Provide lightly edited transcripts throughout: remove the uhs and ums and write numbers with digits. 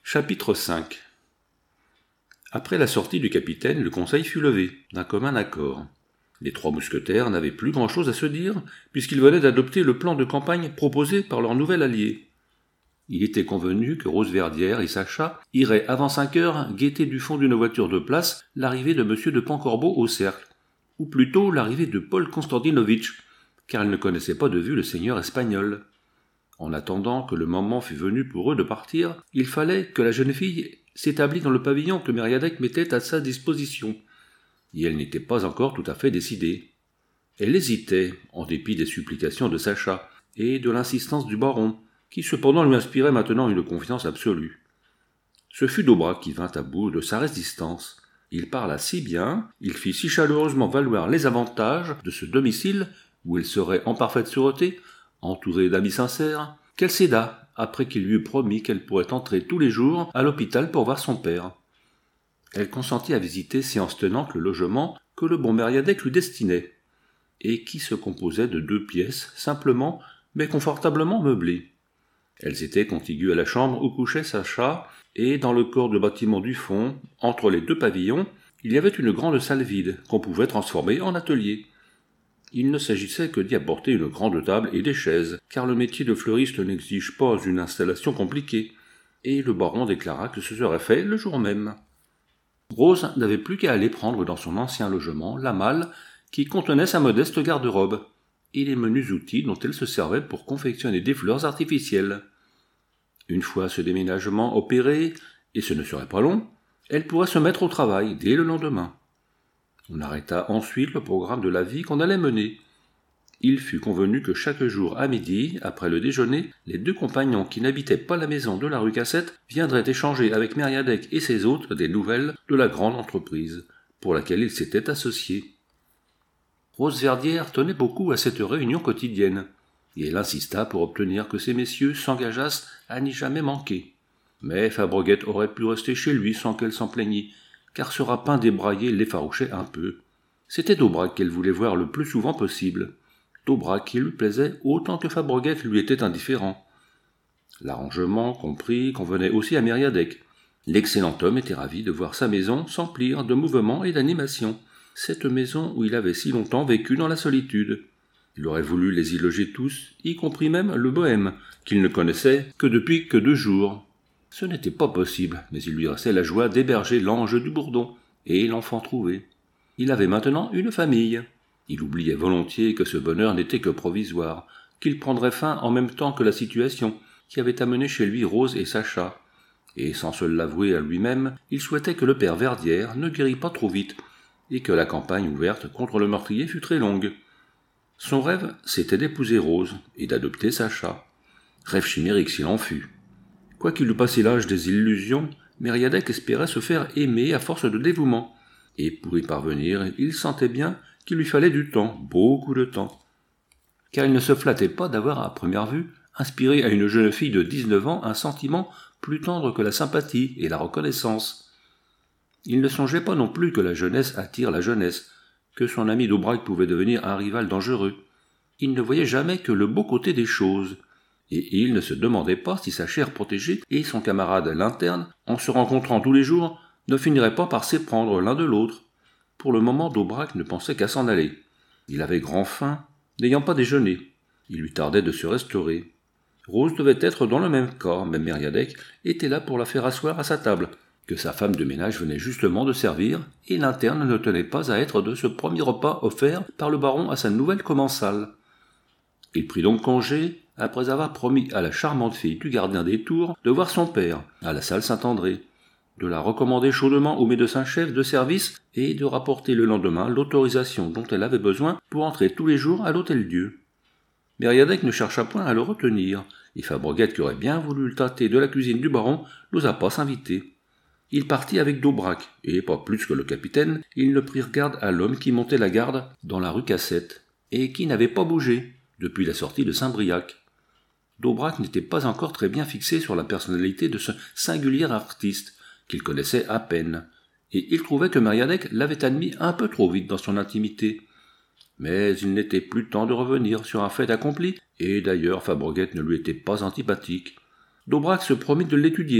Chapitre 5. Après la sortie du capitaine, le conseil fut levé, d'un commun accord. Les trois mousquetaires n'avaient plus grand-chose à se dire, puisqu'ils venaient d'adopter le plan de campagne proposé par leur nouvel allié. Il était convenu que Rosverdière et Sacha iraient avant 5 heures guetter du fond d'une voiture de place l'arrivée de M. de Pancorbeau au cercle, ou plutôt l'arrivée de Paul Konstantinovitch, car ils ne connaissaient pas de vue le seigneur espagnol. En attendant que le moment fût venu pour eux de partir, il fallait que la jeune fille s'établît dans le pavillon que Mériadec mettait à sa disposition. Et elle n'était pas encore tout à fait décidée. Elle hésitait, en dépit des supplications de Sacha et de l'insistance du baron, qui cependant lui inspirait maintenant une confiance absolue. Ce fut d'Aubrac qui vint à bout de sa résistance. Il parla si bien, il fit si chaleureusement valoir les avantages de ce domicile où elle serait en parfaite sûreté, entourée d'amis sincères, qu'elle céda, après qu'il lui eut promis qu'elle pourrait entrer tous les jours à l'hôpital pour voir son père. Elle consentit à visiter séance tenante le logement que le bon Mériadec lui destinait, et qui se composait de 2 pièces, simplement mais confortablement meublées. Elles étaient contiguës à la chambre où couchait Sacha, et dans le corps de bâtiment du fond, entre les 2 pavillons, il y avait une grande salle vide qu'on pouvait transformer en atelier. Il ne s'agissait que d'y apporter une grande table et des chaises, car le métier de fleuriste n'exige pas une installation compliquée, et le baron déclara que ce serait fait le jour même. Rose n'avait plus qu'à aller prendre dans son ancien logement la malle qui contenait sa modeste garde-robe, et les menus outils dont elle se servait pour confectionner des fleurs artificielles. Une fois ce déménagement opéré, et ce ne serait pas long, elle pourrait se mettre au travail dès le lendemain. On arrêta ensuite le programme de la vie qu'on allait mener. Il fut convenu que chaque jour à midi, après le déjeuner, les 2 compagnons qui n'habitaient pas la maison de la rue Cassette viendraient échanger avec Mériadec et ses hôtes des nouvelles de la grande entreprise, pour laquelle ils s'étaient associés. Rosverdière tenait beaucoup à cette réunion quotidienne, et elle insista pour obtenir que ces messieurs s'engageassent à n'y jamais manquer. Mais Fabreguette aurait pu rester chez lui sans qu'elle s'en plaignît, car ce rapin débraillé l'effarouchait un peu. C'était d'Aubrac qu'elle voulait voir le plus souvent possible. D'Aubrac qui lui plaisait autant que Fabreguette lui était indifférent. L'arrangement compris convenait aussi à Mériadec. L'excellent homme était ravi de voir sa maison s'emplir de mouvement et d'animation, cette maison où il avait si longtemps vécu dans la solitude. Il aurait voulu les y loger tous, y compris même le bohème, qu'il ne connaissait que depuis que 2 jours. Ce n'était pas possible, mais il lui restait la joie d'héberger l'ange du Bourdon et l'enfant trouvé. Il avait maintenant une famille. Il oubliait volontiers que ce bonheur n'était que provisoire, qu'il prendrait fin en même temps que la situation qui avait amené chez lui Rose et Sacha. Et sans se l'avouer à lui-même, il souhaitait que le père Verdière ne guérît pas trop vite, et que la campagne ouverte contre le meurtrier fût très longue. Son rêve, c'était d'épouser Rose et d'adopter Sacha. Rêve chimérique s'il en fut. Quoiqu'il eût passé l'âge des illusions, Mériadec espérait se faire aimer à force de dévouement, et pour y parvenir, il sentait bien qu'il lui fallait du temps, beaucoup de temps. Car il ne se flattait pas d'avoir, à première vue, inspiré à une jeune fille de 19 ans un sentiment plus tendre que la sympathie et la reconnaissance. Il ne songeait pas non plus que la jeunesse attire la jeunesse, que son ami d'Aubrac pouvait devenir un rival dangereux. Il ne voyait jamais que le beau côté des choses, et il ne se demandait pas si sa chère protégée et son camarade l'interne, en se rencontrant tous les jours, ne finiraient pas par s'éprendre l'un de l'autre. Pour le moment, d'Aubrac ne pensait qu'à s'en aller. Il avait grand faim, n'ayant pas déjeuné. Il lui tardait de se restaurer. Rose devait être dans le même cas, mais Mériadec était là pour la faire asseoir à sa table, que sa femme de ménage venait justement de servir, et l'interne ne tenait pas à être de ce premier repas offert par le baron à sa nouvelle commensale. Il prit donc congé, après avoir promis à la charmante fille du gardien des tours de voir son père, à la salle Saint-André, de la recommander chaudement au médecin-chef de service et de rapporter le lendemain l'autorisation dont elle avait besoin pour entrer tous les jours à l'Hôtel-Dieu. Mériadec ne chercha point à le retenir, et Fabreguette, qui aurait bien voulu le tâter de la cuisine du baron, n'osa pas s'inviter. Il partit avec d'Aubrac, et pas plus que le capitaine, ils ne prirent garde à l'homme qui montait la garde dans la rue Cassette, et qui n'avait pas bougé depuis la sortie de Saint-Briac. D'Aubrac n'était pas encore très bien fixé sur la personnalité de ce singulier artiste, qu'il connaissait à peine, et il trouvait que Mériadec l'avait admis un peu trop vite dans son intimité. Mais il n'était plus temps de revenir sur un fait accompli, et d'ailleurs Fabreguette ne lui était pas antipathique. D'Aubrac se promit de l'étudier,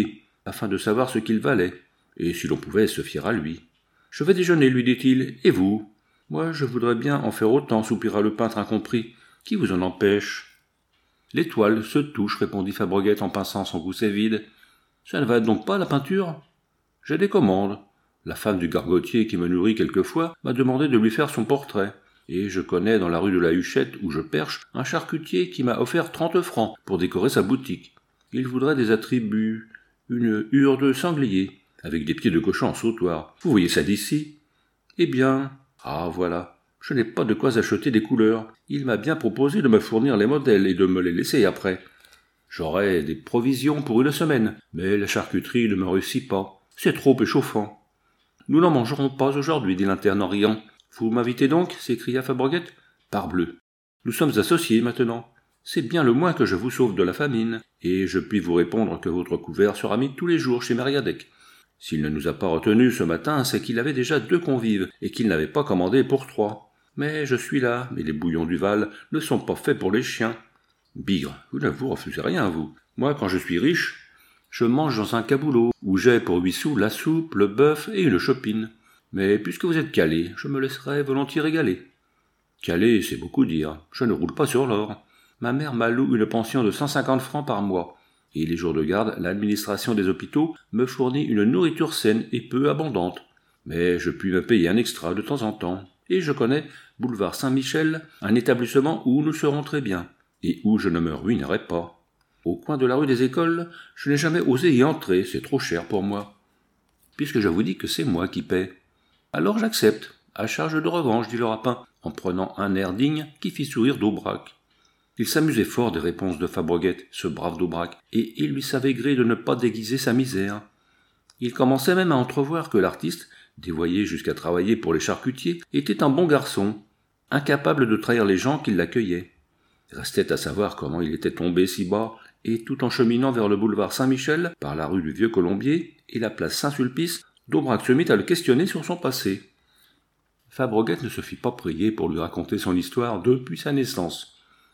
afin de savoir ce qu'il valait, et si l'on pouvait se fier à lui. « Je vais déjeuner, lui dit-il, et vous ?»« Moi, je voudrais bien en faire autant, soupira le peintre incompris. Qui vous en empêche ?»« L'étoile se touche, répondit Fabreguette en pinçant son gousset vide. Ça ne va donc pas, la peinture ? J'ai des commandes. La femme du gargotier qui me nourrit quelquefois m'a demandé de lui faire son portrait. Et je connais dans la rue de la Huchette, où je perche, un charcutier qui m'a offert 30 francs pour décorer sa boutique. Il voudrait des attributs, une hure de sanglier, avec des pieds de cochon en sautoir. Vous voyez ça d'ici ? Eh bien, ah voilà, je n'ai pas de quoi acheter des couleurs. Il m'a bien proposé de me fournir les modèles et de me les laisser après. J'aurai des provisions pour une semaine, mais la charcuterie ne me réussit pas. C'est trop échauffant. Nous n'en mangerons pas aujourd'hui, dit l'interne en riant. Vous m'invitez donc ? S'écria Fabreguette. Parbleu. Nous sommes associés maintenant. C'est bien le moins que je vous sauve de la famine, et je puis vous répondre que votre couvert sera mis tous les jours chez Mériadec. S'il ne nous a pas retenus ce matin, c'est qu'il avait déjà 2 convives, et qu'il n'avait pas commandé pour 3. Mais je suis là, et les bouillons du Val ne sont pas faits pour les chiens. Bigre, vous ne vous refusez rien, vous. Moi, quand je suis riche, je mange dans un caboulot, où j'ai pour 8 sous la soupe, le bœuf et une chopine. Mais puisque vous êtes calé, je me laisserai volontiers régaler. Calé, c'est beaucoup dire. Je ne roule pas sur l'or. Ma mère m'alloue une pension de 150 francs par mois. Et les jours de garde, l'administration des hôpitaux me fournit une nourriture saine et peu abondante. Mais je puis me payer un extra de temps en temps. Et je connais, boulevard Saint-Michel, un établissement où nous serons très bien, et où je ne me ruinerai pas. Au coin de la rue des Écoles, je n'ai jamais osé y entrer, c'est trop cher pour moi. Puisque je vous dis que c'est moi qui paie. Alors j'accepte, à charge de revanche, dit le rapin, en prenant un air digne qui fit sourire d'Aubrac. Il s'amusait fort des réponses de Fabreguette, ce brave d'Aubrac, et il lui savait gré de ne pas déguiser sa misère. Il commençait même à entrevoir que l'artiste, dévoyé jusqu'à travailler pour les charcutiers, était un bon garçon, incapable de trahir les gens qui l'accueillaient. Restait à savoir comment il était tombé si bas, et tout en cheminant vers le boulevard Saint-Michel, par la rue du Vieux-Colombier et la place Saint-Sulpice, d'Aubrac se mit à le questionner sur son passé. Fabreguette ne se fit pas prier pour lui raconter son histoire depuis sa naissance.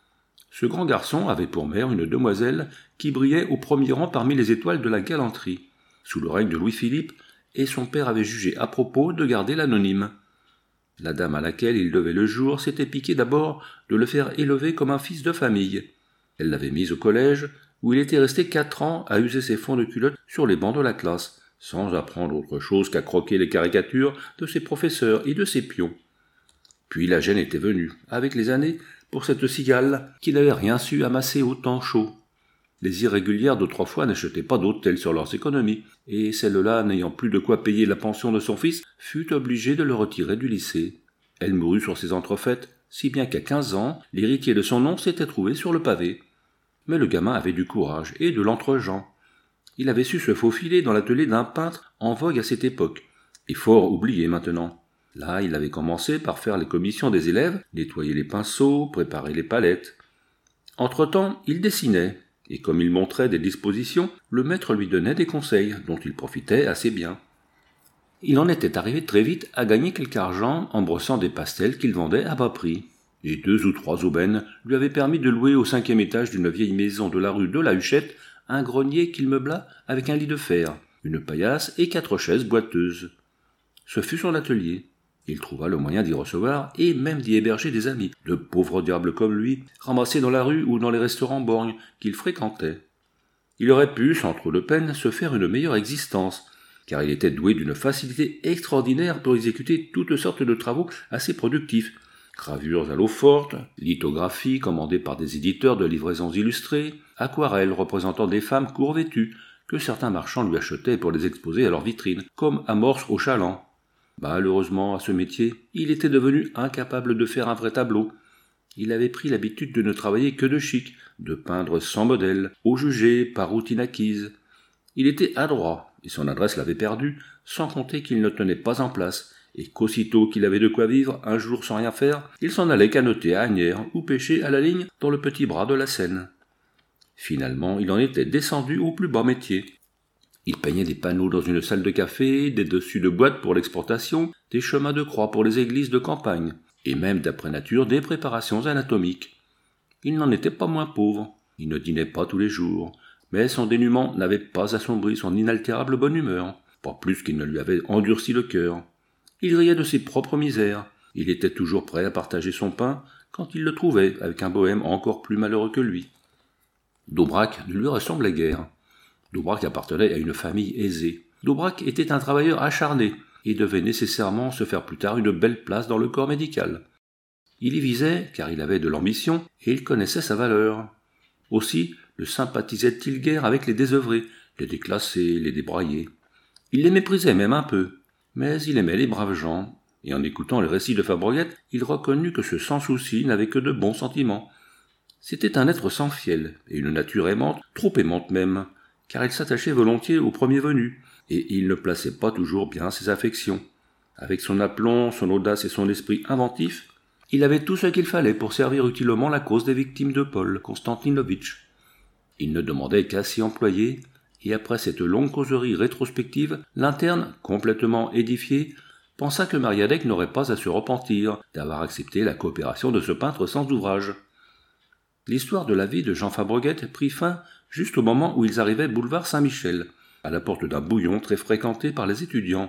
Ce grand garçon avait pour mère une demoiselle qui brillait au premier rang parmi les étoiles de la galanterie, sous le règne de Louis-Philippe, et son père avait jugé à propos de garder l'anonyme. La dame à laquelle il devait le jour s'était piquée d'abord de le faire élever comme un fils de famille. Elle l'avait mis au collège, où il était resté 4 ans à user ses fonds de culotte sur les bancs de la classe, sans apprendre autre chose qu'à croquer les caricatures de ses professeurs et de ses pions. Puis la gêne était venue, avec les années, pour cette cigale qui n'avait rien su amasser au temps chaud. Les irrégulières d'autrefois n'achetaient pas d'hôtel sur leurs économies, et celle-là, n'ayant plus de quoi payer la pension de son fils, fut obligée de le retirer du lycée. Elle mourut sur ses entrefaites, si bien qu'à 15 ans, l'héritier de son nom s'était trouvé sur le pavé. Mais le gamin avait du courage et de l'entre-gens. Il avait su se faufiler dans l'atelier d'un peintre en vogue à cette époque, et fort oublié maintenant. Là, il avait commencé par faire les commissions des élèves, nettoyer les pinceaux, préparer les palettes. Entre-temps, il dessinait, et comme il montrait des dispositions, le maître lui donnait des conseils, dont il profitait assez bien. Il en était arrivé très vite à gagner quelque argent en brossant des pastels qu'il vendait à bas prix. Et 2 ou 3 aubaines lui avaient permis de louer au 5e étage d'une vieille maison de la rue de la Huchette un grenier qu'il meubla avec un lit de fer, une paillasse et 4 chaises boiteuses. Ce fut son atelier. Il trouva le moyen d'y recevoir et même d'y héberger des amis, de pauvres diables comme lui, ramassés dans la rue ou dans les restaurants borgnes qu'il fréquentait. Il aurait pu, sans trop de peine, se faire une meilleure existence, car il était doué d'une facilité extraordinaire pour exécuter toutes sortes de travaux assez productifs, gravures à l'eau forte, lithographies commandées par des éditeurs de livraisons illustrées, aquarelles représentant des femmes court-vêtues, que certains marchands lui achetaient pour les exposer à leur vitrine, comme amorces au chaland. Malheureusement, à ce métier, il était devenu incapable de faire un vrai tableau. Il avait pris l'habitude de ne travailler que de chic, de peindre sans modèle, au jugé, par routine acquise. Il était adroit, et son adresse l'avait perdu, sans compter qu'il ne tenait pas en place, et qu'aussitôt qu'il avait de quoi vivre un jour sans rien faire, il s'en allait canoter à Asnières ou pêcher à la ligne dans le petit bras de la Seine. Finalement, il en était descendu au plus bas métier. Il peignait des panneaux dans une salle de café, des dessus de boîtes pour l'exportation, des chemins de croix pour les églises de campagne, et même d'après nature des préparations anatomiques. Il n'en était pas moins pauvre, il ne dînait pas tous les jours, Mais son dénûment n'avait pas assombri son inaltérable bonne humeur, pas plus qu'il ne lui avait endurci le cœur. Il riait de ses propres misères. Il était toujours prêt à partager son pain quand il le trouvait avec un bohème encore plus malheureux que lui. Doubrac ne lui ressemblait guère. Doubrac appartenait à une famille aisée. Doubrac était un travailleur acharné et devait nécessairement se faire plus tard une belle place dans le corps médical. Il y visait car il avait de l'ambition et il connaissait sa valeur. Aussi le sympathisait-il guère avec les désœuvrés, les déclassés, les débraillés. Il les méprisait même un peu, mais il aimait les braves gens, et en écoutant le récit de Fabreguette, il reconnut que ce sans-souci n'avait que de bons sentiments. C'était un être sans fiel, et une nature aimante, trop aimante même, car il s'attachait volontiers au premier venu, et il ne plaçait pas toujours bien ses affections. Avec son aplomb, son audace et son esprit inventif, il avait tout ce qu'il fallait pour servir utilement la cause des victimes de Paul Konstantinovitch. Il ne demandait qu'à s'y employer, et après cette longue causerie rétrospective, l'interne, complètement édifié, pensa que Mariadec n'aurait pas à se repentir d'avoir accepté la coopération de ce peintre sans ouvrage. L'histoire de la vie de Jean Fabreguette prit fin juste au moment où ils arrivaient boulevard Saint-Michel, à la porte d'un bouillon très fréquenté par les étudiants.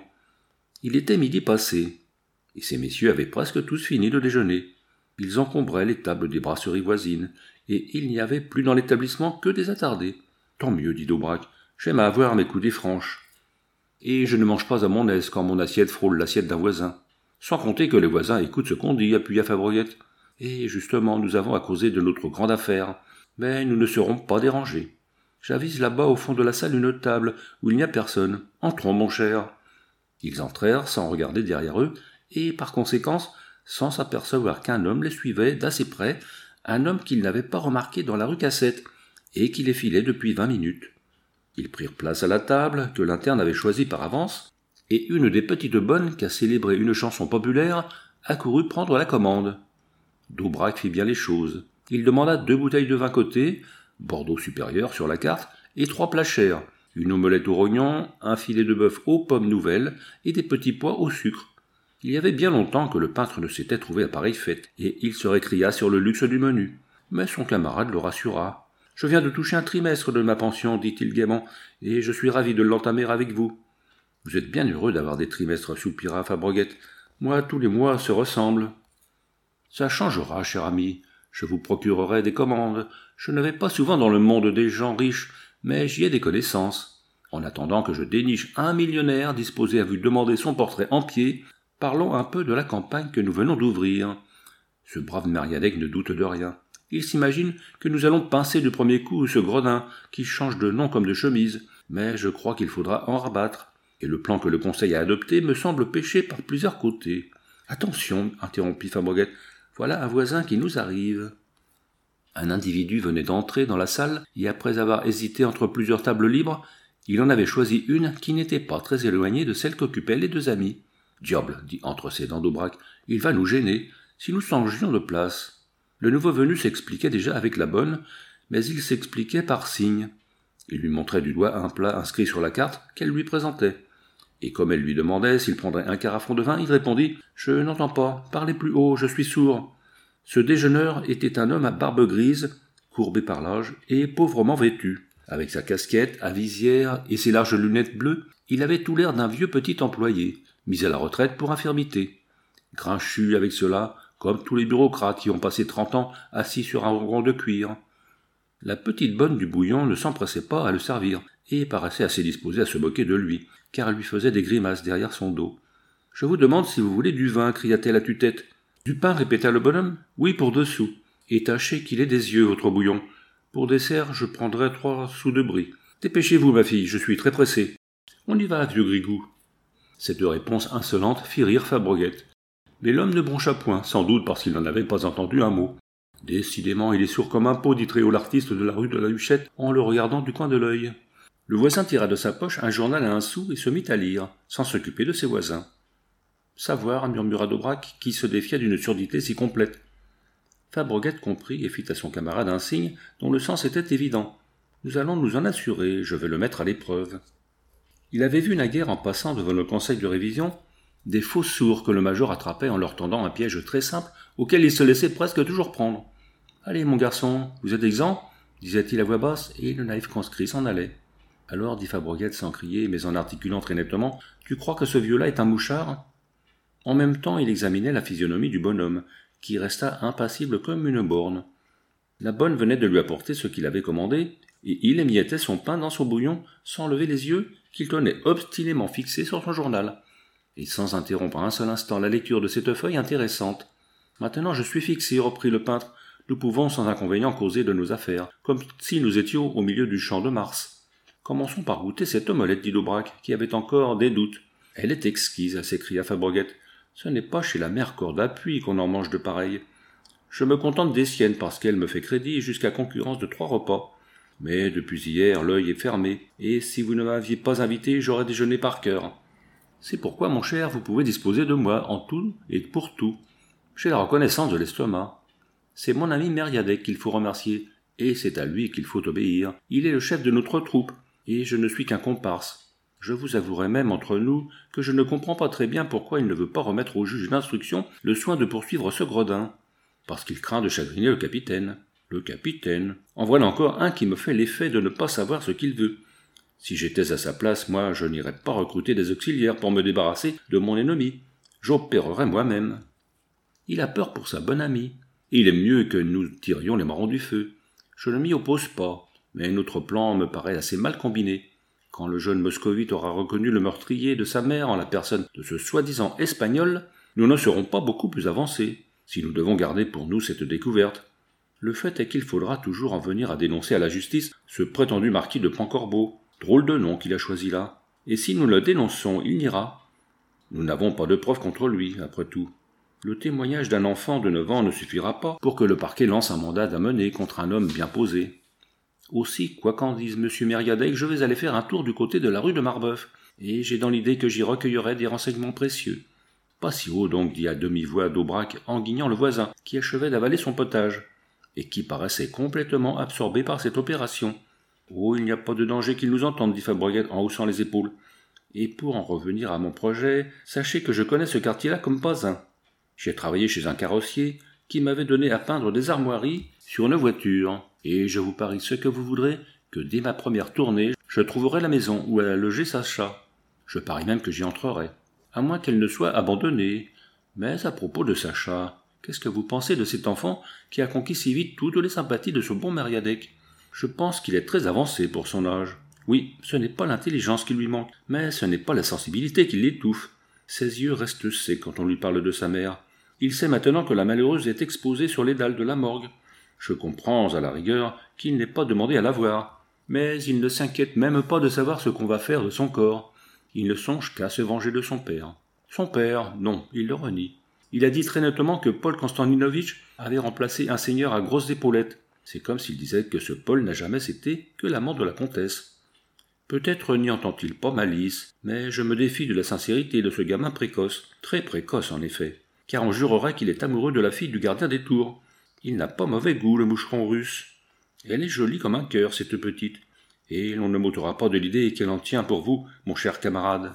Il était midi passé, et ces messieurs avaient presque tous fini de déjeuner. Ils encombraient les tables des brasseries voisines, et il n'y avait plus dans l'établissement que des attardés. Tant mieux, dit Doubrac, j'aime à avoir mes coudées franches. Et je ne mange pas à mon aise quand mon assiette frôle l'assiette d'un voisin. Sans compter que les voisins écoutent ce qu'on dit, appuya Fabreguette. Et justement, nous avons à causer de notre grande affaire. Mais nous ne serons pas dérangés. J'avise là-bas au fond de la salle une table où il n'y a personne. Entrons, mon cher. Ils entrèrent sans regarder derrière eux, et par conséquence, sans s'apercevoir qu'un homme les suivait d'assez près, un homme qu'ils n'avaient pas remarqué dans la rue Cassette, et qui les filait depuis 20 minutes. Ils prirent place à la table, que l'interne avait choisie par avance, et une des petites bonnes qui a célébré une chanson populaire accourut prendre la commande. Doubrac fit bien les choses. Il demanda 2 bouteilles de vin côté, Bordeaux supérieur sur la carte, et 3 plats chers, une omelette au rognon, un filet de bœuf aux pommes nouvelles et des petits pois au sucre. Il y avait bien longtemps que le peintre ne s'était trouvé à pareille fête, et il se récria sur le luxe du menu. Mais son camarade le rassura. « Je viens de toucher un trimestre de ma pension, dit-il gaiement, et je suis ravi de l'entamer avec vous. »« Vous êtes bien heureux d'avoir des trimestres, soupira Fabreguette. Moi, tous les mois se ressemblent. »« Ça changera, cher ami. Je vous procurerai des commandes. Je ne vais pas souvent dans le monde des gens riches, mais j'y ai des connaissances. En attendant que je déniche un millionnaire disposé à vous demander son portrait en pied, parlons un peu de la campagne que nous venons d'ouvrir. Ce brave Mariadec ne doute de rien. Il s'imagine que nous allons pincer du premier coup ce gredin qui change de nom comme de chemise, mais je crois qu'il faudra en rabattre, et le plan que le Conseil a adopté me semble pécher par plusieurs côtés. « Attention, interrompit Fabreguette, voilà un voisin qui nous arrive. » Un individu venait d'entrer dans la salle, et après avoir hésité entre plusieurs tables libres, il en avait choisi une qui n'était pas très éloignée de celle qu'occupaient les 2 amis. « Diable, dit entre ses dents Doubrac, il va nous gêner, si nous changions de place. » Le nouveau venu s'expliquait déjà avec la bonne, mais il s'expliquait par signe. Il lui montrait du doigt un plat inscrit sur la carte qu'elle lui présentait. Et comme elle lui demandait s'il prendrait un carafon de vin, il répondit « Je n'entends pas, parlez plus haut, je suis sourd. » Ce déjeuneur était un homme à barbe grise, courbé par l'âge et pauvrement vêtu. Avec sa casquette à visière et ses larges lunettes bleues, il avait tout l'air d'un vieux petit employé, mis à la retraite pour infirmité. Grinchu avec cela, comme tous les bureaucrates qui ont passé 30 ans assis sur un rond de cuir. La petite bonne du bouillon ne s'empressait pas à le servir, et paraissait assez disposée à se moquer de lui, car elle lui faisait des grimaces derrière son dos. « Je vous demande si vous voulez du vin, cria-t-elle à tue-tête. « Du pain, répéta le bonhomme. « Oui, pour 2 sous. Et tâchez qu'il ait des yeux, votre bouillon. Pour dessert, je prendrai 3 sous de brie. Dépêchez-vous, ma fille, je suis très pressé. »« On y va, vieux grigou. » Cette réponse insolente fit rire Fabreguette. Mais l'homme ne broncha point, sans doute parce qu'il n'en avait pas entendu un mot. « Décidément, il est sourd comme un pot, dit très haut l'artiste de la rue de la Huchette, en le regardant du coin de l'œil. » Le voisin tira de sa poche un journal à 1 sou et se mit à lire, sans s'occuper de ses voisins. « Savoir, murmura Doubrac, qui se défiait d'une surdité si complète. » Fabreguette comprit et fit à son camarade un signe dont le sens était évident. « Nous allons nous en assurer, je vais le mettre à l'épreuve. » Il avait vu naguère en passant devant le conseil de révision des faux sourds que le major attrapait en leur tendant un piège très simple auquel ils se laissaient presque toujours prendre. « Allez, mon garçon, vous êtes exempt ?» disait-il à voix basse, et le naïf conscrit s'en allait. Alors, dit Fabreguette sans crier, mais en articulant très nettement, tu crois que ce vieux-là est un mouchard? En même temps, il examinait la physionomie du bonhomme, qui resta impassible comme une borne. La bonne venait de lui apporter ce qu'il avait commandé, et il émiettait son pain dans son bouillon sans lever les yeux, qu'il tenait obstinément fixés sur son journal, et sans interrompre un seul instant la lecture de cette feuille intéressante. Maintenant je suis fixé, reprit le peintre, nous pouvons sans inconvénient causer de nos affaires, comme si nous étions au milieu du champ de Mars. Commençons par goûter cette omelette, dit Daubrac, qui avait encore des doutes. Elle est exquise, s'écria Fabreguette. Ce n'est pas chez la mère Cordapuis qu'on en mange de pareilles. Je me contente des siennes parce qu'elle me fait crédit jusqu'à concurrence de 3 repas. Mais depuis hier, l'œil est fermé, et si vous ne m'aviez pas invité, j'aurais déjeuné par cœur. C'est pourquoi, mon cher, vous pouvez disposer de moi en tout et pour tout. J'ai la reconnaissance de l'estomac. C'est mon ami Mériadec qu'il faut remercier, et c'est à lui qu'il faut obéir. Il est le chef de notre troupe, et je ne suis qu'un comparse. Je vous avouerai même entre nous que je ne comprends pas très bien pourquoi il ne veut pas remettre au juge d'instruction le soin de poursuivre ce gredin. Parce qu'il craint de chagriner le capitaine. Le capitaine. En voilà encore un qui me fait l'effet de ne pas savoir ce qu'il veut. Si j'étais à sa place, moi, je n'irais pas recruter des auxiliaires pour me débarrasser de mon ennemi. J'opérerais moi-même. Il a peur pour sa bonne amie. Il aime mieux que nous tirions les marrons du feu. Je ne m'y oppose pas, mais notre plan me paraît assez mal combiné. Quand le jeune moscovite aura reconnu le meurtrier de sa mère en la personne de ce soi-disant Espagnol, nous ne serons pas beaucoup plus avancés, si nous devons garder pour nous cette découverte. Le fait est qu'il faudra toujours en venir à dénoncer à la justice ce prétendu marquis de Pancorbeau. Drôle de nom qu'il a choisi là. Et si nous le dénonçons, il n'ira. Nous n'avons pas de preuves contre lui, après tout. Le témoignage d'un enfant de 9 ans ne suffira pas pour que le parquet lance un mandat d'amener contre un homme bien posé. Aussi, quoi qu'en dise M. Mériadec, je vais aller faire un tour du côté de la rue de Marbeuf, et j'ai dans l'idée que j'y recueillerai des renseignements précieux. Pas si haut donc, dit à demi-voix Daubrac en guignant le voisin, qui achevait d'avaler son potage, et qui paraissait complètement absorbé par cette opération. Oh, il n'y a pas de danger qu'il nous entende, dit Fabreguette en haussant les épaules. Et pour en revenir à mon projet, sachez que je connais ce quartier-là comme pas un. J'ai travaillé chez un carrossier qui m'avait donné à peindre des armoiries sur une voiture, et je vous parie ce que vous voudrez, que dès ma première tournée, je trouverai la maison où elle a logé Sacha. Je parie même que j'y entrerai, à moins qu'elle ne soit abandonnée. Mais à propos de Sacha, qu'est-ce que vous pensez de cet enfant qui a conquis si vite toutes les sympathies de ce bon Mériadec? Je pense qu'il est très avancé pour son âge. Oui, ce n'est pas l'intelligence qui lui manque, mais ce n'est pas la sensibilité qui l'étouffe. Ses yeux restent secs quand on lui parle de sa mère. Il sait maintenant que la malheureuse est exposée sur les dalles de la morgue. Je comprends, à la rigueur, qu'il n'ait pas demandé à la voir. Mais il ne s'inquiète même pas de savoir ce qu'on va faire de son corps. Il ne songe qu'à se venger de son père. Son père, non, il le renie. Il a dit très nettement que Paul Konstantinovitch avait remplacé un seigneur à grosses épaulettes. C'est comme s'il disait que ce Paul n'a jamais été que l'amant de la comtesse. Peut-être n'y entend-il pas malice, mais je me défie de la sincérité de ce gamin précoce, très précoce en effet, car on jurerait qu'il est amoureux de la fille du gardien des tours. Il n'a pas mauvais goût, le moucheron russe. Elle est jolie comme un cœur, cette petite, et l'on ne m'ôtera pas de l'idée qu'elle en tient pour vous, mon cher camarade.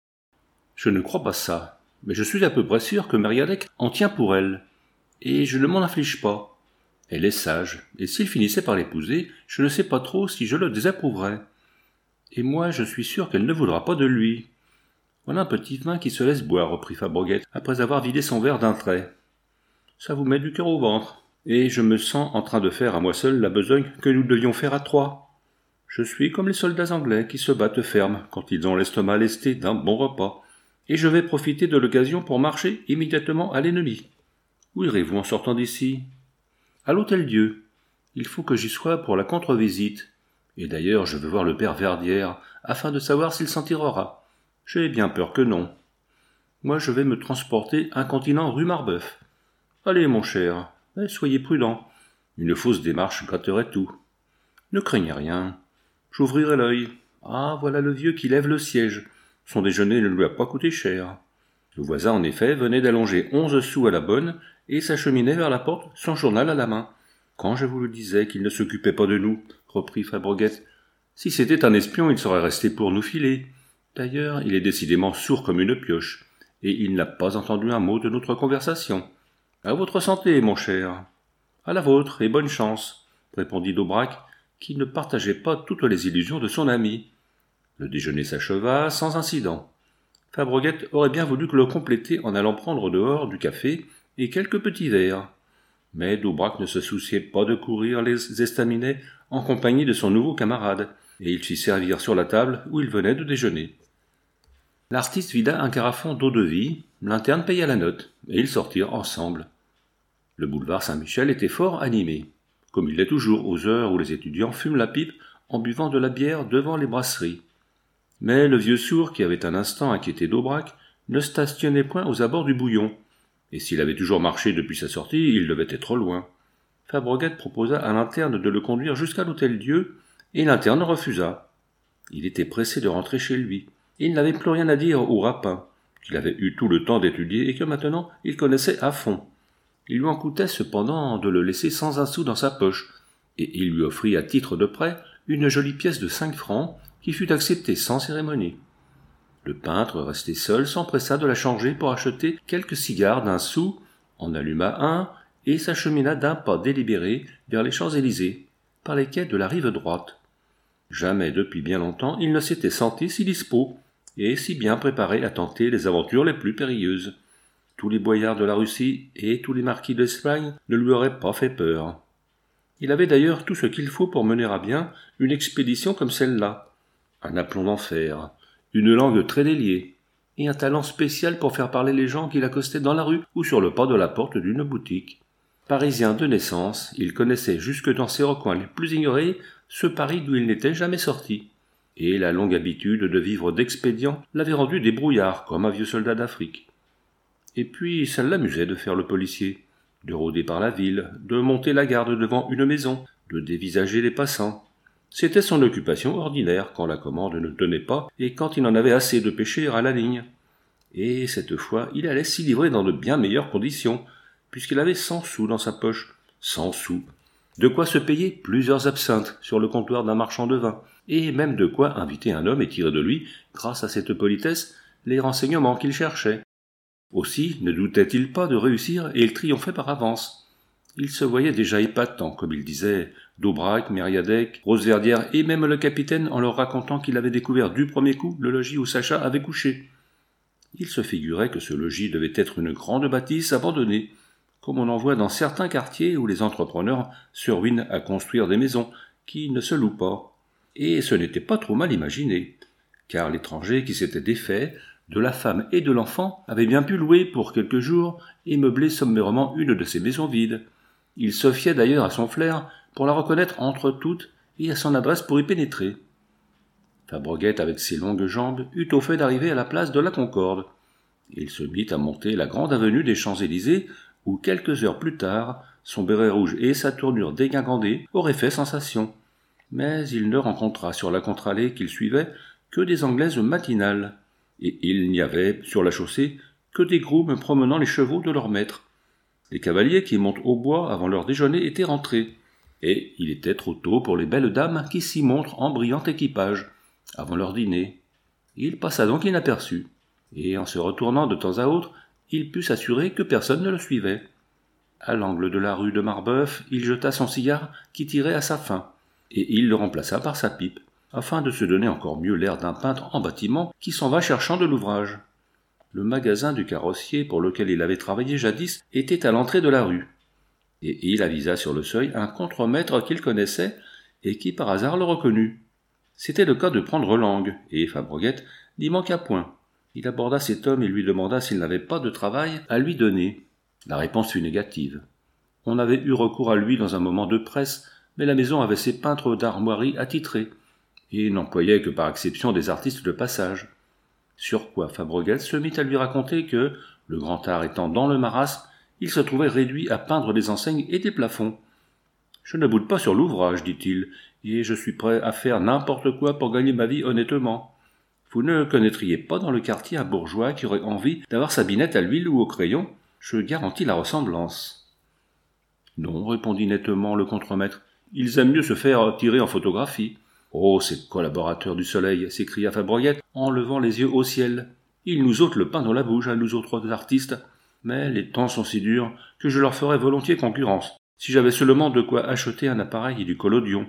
Je ne crois pas ça, mais je suis à peu près sûr que Mériadec en tient pour elle, et je ne m'en afflige pas. Elle est sage, et s'il finissait par l'épouser, je ne sais pas trop si je le désapprouverais. Et moi, je suis sûr qu'elle ne voudra pas de lui. Voilà un petit vin qui se laisse boire, reprit Fabreguette, après avoir vidé son verre d'un trait. Ça vous met du cœur au ventre, et je me sens en train de faire à moi seul la besogne que nous devions faire à 3. Je suis comme les soldats anglais qui se battent ferme quand ils ont l'estomac lesté d'un bon repas, et je vais profiter de l'occasion pour marcher immédiatement à l'ennemi. Où irez-vous en sortant d'ici? À l'Hôtel-Dieu. Il faut que j'y sois pour la contre-visite. Et d'ailleurs, je veux voir le père Verdière, afin de savoir s'il s'en tirera. J'ai bien peur que non. Moi, je vais me transporter incontinent rue Marbeuf. Allez, mon cher, soyez prudent. Une fausse démarche gâterait tout. Ne craignez rien. J'ouvrirai l'œil. Ah, voilà le vieux qui lève le siège. Son déjeuner ne lui a pas coûté cher. Le voisin, en effet, venait d'allonger 11 sous à la bonne et s'acheminait vers la porte, son journal à la main. Quand je vous le disais qu'il ne s'occupait pas de nous, reprit Fabreguette. Si c'était un espion, il serait resté pour nous filer. D'ailleurs, il est décidément sourd comme une pioche, et il n'a pas entendu un mot de notre conversation. À votre santé, mon cher. À la vôtre, et bonne chance, répondit Daubrac, qui ne partageait pas toutes les illusions de son ami. Le déjeuner s'acheva sans incident. Fabreguette aurait bien voulu le compléter en allant prendre dehors du café et quelques petits verres. Mais Doubrac ne se souciait pas de courir les estaminets en compagnie de son nouveau camarade, et ils fit servir sur la table où il venait de déjeuner. L'artiste vida un carafon d'eau-de-vie, l'interne paya la note, et ils sortirent ensemble. Le boulevard Saint-Michel était fort animé, comme il l'est toujours aux heures où les étudiants fument la pipe en buvant de la bière devant les brasseries. Mais le vieux sourd, qui avait un instant inquiété d'Aubrac, ne stationnait point aux abords du Bouillon, et s'il avait toujours marché depuis sa sortie, il devait être loin. Fabreguette proposa à l'interne de le conduire jusqu'à l'Hôtel-Dieu, et l'interne refusa. Il était pressé de rentrer chez lui, et il n'avait plus rien à dire au rapin, qu'il avait eu tout le temps d'étudier et que maintenant il connaissait à fond. Il lui en coûtait cependant de le laisser sans un sou dans sa poche, et il lui offrit à titre de prêt une jolie pièce de 5 francs qui fut acceptée sans cérémonie. Le peintre, resté seul, s'empressa de la changer pour acheter quelques cigares d'un sou, en alluma un, et s'achemina d'un pas délibéré vers les Champs-Élysées, par les quais de la rive droite. Jamais depuis bien longtemps il ne s'était senti si dispos, et si bien préparé à tenter les aventures les plus périlleuses. Tous les boyards de la Russie et tous les marquis d'Espagne ne lui auraient pas fait peur. Il avait d'ailleurs tout ce qu'il faut pour mener à bien une expédition comme celle-là. Un aplomb d'enfer, une langue très déliée, et un talent spécial pour faire parler les gens qu'il accostait dans la rue ou sur le pas de la porte d'une boutique. Parisien de naissance, il connaissait jusque dans ses recoins les plus ignorés ce Paris d'où il n'était jamais sorti, et la longue habitude de vivre d'expédients l'avait rendu débrouillard comme un vieux soldat d'Afrique. Et puis ça l'amusait de faire le policier, de rôder par la ville, de monter la garde devant une maison, de dévisager les passants. C'était son occupation ordinaire quand la commande ne tenait pas et quand il en avait assez de pêcher à la ligne. Et cette fois, il allait s'y livrer dans de bien meilleures conditions, puisqu'il avait 100 sous dans sa poche. 100 sous. De quoi se payer plusieurs absinthes sur le comptoir d'un marchand de vin, et même de quoi inviter un homme et tirer de lui, grâce à cette politesse, les renseignements qu'il cherchait. Aussi ne doutait-il pas de réussir et il triomphait par avance. Il se voyait déjà épatant, comme il disait, d'Aubrac, Mériadec, Roseverdière et même le capitaine en leur racontant qu'il avait découvert du premier coup le logis où Sacha avait couché. Il se figurait que ce logis devait être une grande bâtisse abandonnée, comme on en voit dans certains quartiers où les entrepreneurs se ruinent à construire des maisons qui ne se louent pas. Et ce n'était pas trop mal imaginé, car l'étranger qui s'était défait de la femme et de l'enfant avait bien pu louer pour quelques jours et meubler sommairement une de ces maisons vides. Il se fiait d'ailleurs à son flair pour la reconnaître entre toutes et à son adresse pour y pénétrer. Fabreguette, avec ses longues jambes, eut au fait d'arriver à la place de la Concorde. Il se mit à monter la grande avenue des Champs-Élysées, où quelques heures plus tard, son béret rouge et sa tournure dégingandée auraient fait sensation. Mais il ne rencontra sur la contre-allée qu'il suivait que des Anglaises matinales, et il n'y avait, sur la chaussée, que des grooms promenant les chevaux de leur maître. Les cavaliers qui montent au bois avant leur déjeuner étaient rentrés, et il était trop tôt pour les belles dames qui s'y montrent en brillant équipage, avant leur dîner. Il passa donc inaperçu, et en se retournant de temps à autre, il put s'assurer que personne ne le suivait. À l'angle de la rue de Marbeuf, il jeta son cigare qui tirait à sa fin, et il le remplaça par sa pipe, afin de se donner encore mieux l'air d'un peintre en bâtiment qui s'en va cherchant de l'ouvrage. Le magasin du carrossier pour lequel il avait travaillé jadis était à l'entrée de la rue, et il avisa sur le seuil un contremaître qu'il connaissait et qui par hasard le reconnut. C'était le cas de prendre langue, et Fabreguette n'y manqua point. Il aborda cet homme et lui demanda s'il n'avait pas de travail à lui donner. La réponse fut négative. On avait eu recours à lui dans un moment de presse, mais la maison avait ses peintres d'armoiries attitrés, et n'employait que par exception des artistes de passage. Sur quoi Fabreguette se mit à lui raconter que, le grand art étant dans le marasme, il se trouvait réduit à peindre des enseignes et des plafonds. « Je ne boude pas sur l'ouvrage, dit-il, et je suis prêt à faire n'importe quoi pour gagner ma vie honnêtement. Vous ne connaîtriez pas dans le quartier un bourgeois qui aurait envie d'avoir sa binette à l'huile ou au crayon? Je garantis la ressemblance. » « Non, répondit nettement le contremaître, ils aiment mieux se faire tirer en photographie. » « Oh, ces collaborateurs du soleil !» s'écria Fabreguette en levant les yeux au ciel. « Ils nous ôtent le pain dans la bouche à nous autres artistes. Mais les temps sont si durs que je leur ferais volontiers concurrence, si j'avais seulement de quoi acheter un appareil et du collodion.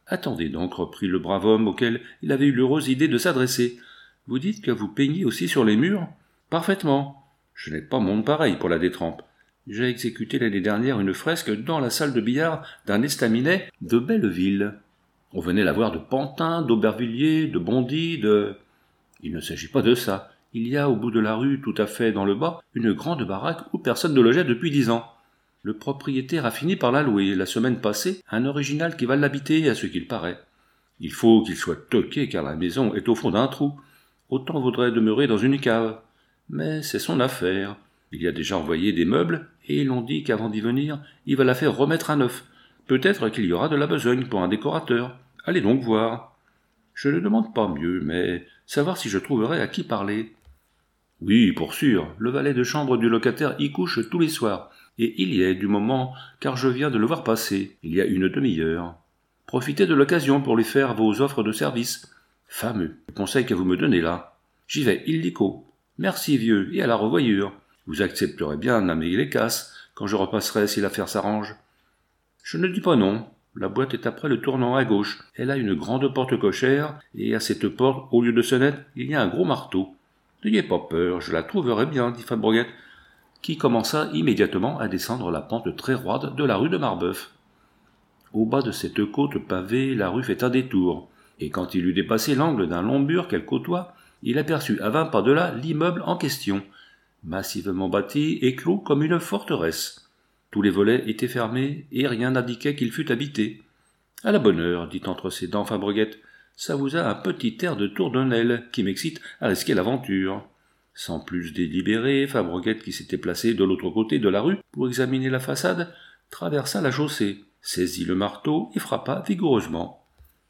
Attendez donc, reprit le brave homme auquel il avait eu l'heureuse idée de s'adresser. Vous dites que vous peignez aussi sur les murs ? Parfaitement. Je n'ai pas monde pareil pour la détrempe. J'ai exécuté l'année dernière une fresque dans la salle de billard d'un estaminet de Belleville. On venait la voir de Pantin, d'Aubervilliers, de Bondy, de... Il ne s'agit pas de ça. Il y a au bout de la rue, tout à fait dans le bas, une grande baraque où personne ne logeait depuis 10 ans. Le propriétaire a fini par la louer, la semaine passée, à un original qui va l'habiter, à ce qu'il paraît. Il faut qu'il soit toqué, car la maison est au fond d'un trou. Autant vaudrait demeurer dans une cave. Mais c'est son affaire. Il y a déjà envoyé des meubles, et ils l'ont dit qu'avant d'y venir, il va la faire remettre à neuf. Peut-être qu'il y aura de la besogne pour un décorateur. Allez donc voir. Je ne demande pas mieux, mais savoir si je trouverai à qui parler. Oui, pour sûr, le valet de chambre du locataire y couche tous les soirs, et il y est du moment, car je viens de le voir passer, il y a une demi-heure. Profitez de l'occasion pour lui faire vos offres de service. Fameux, le conseil que vous me donnez là. J'y vais, illico. Merci, vieux, et à la revoyure. Vous accepterez bien d'amener les casses, quand je repasserai si l'affaire s'arrange. Je ne dis pas non. La boîte est après le tournant à gauche. Elle a une grande porte cochère, et à cette porte, au lieu de sonnette, il y a un gros marteau. N'ayez pas peur, je la trouverai bien, dit Fabreguette, qui commença immédiatement à descendre la pente très roide de la rue de Marbeuf. Au bas de cette côte pavée, la rue fait un détour, et quand il eut dépassé l'angle d'un long mur qu'elle côtoie, il aperçut à 20 pas de là l'immeuble en question, massivement bâti et clos comme une forteresse. Tous les volets étaient fermés, et rien n'indiquait qu'il fût habité. « À la bonne heure, dit entre ses dents Fabreguette, ça vous a un petit air de Tourdonnel qui m'excite à risquer l'aventure. » Sans plus délibérer, Fabreguette, qui s'était placé de l'autre côté de la rue pour examiner la façade, traversa la chaussée, saisit le marteau et frappa vigoureusement.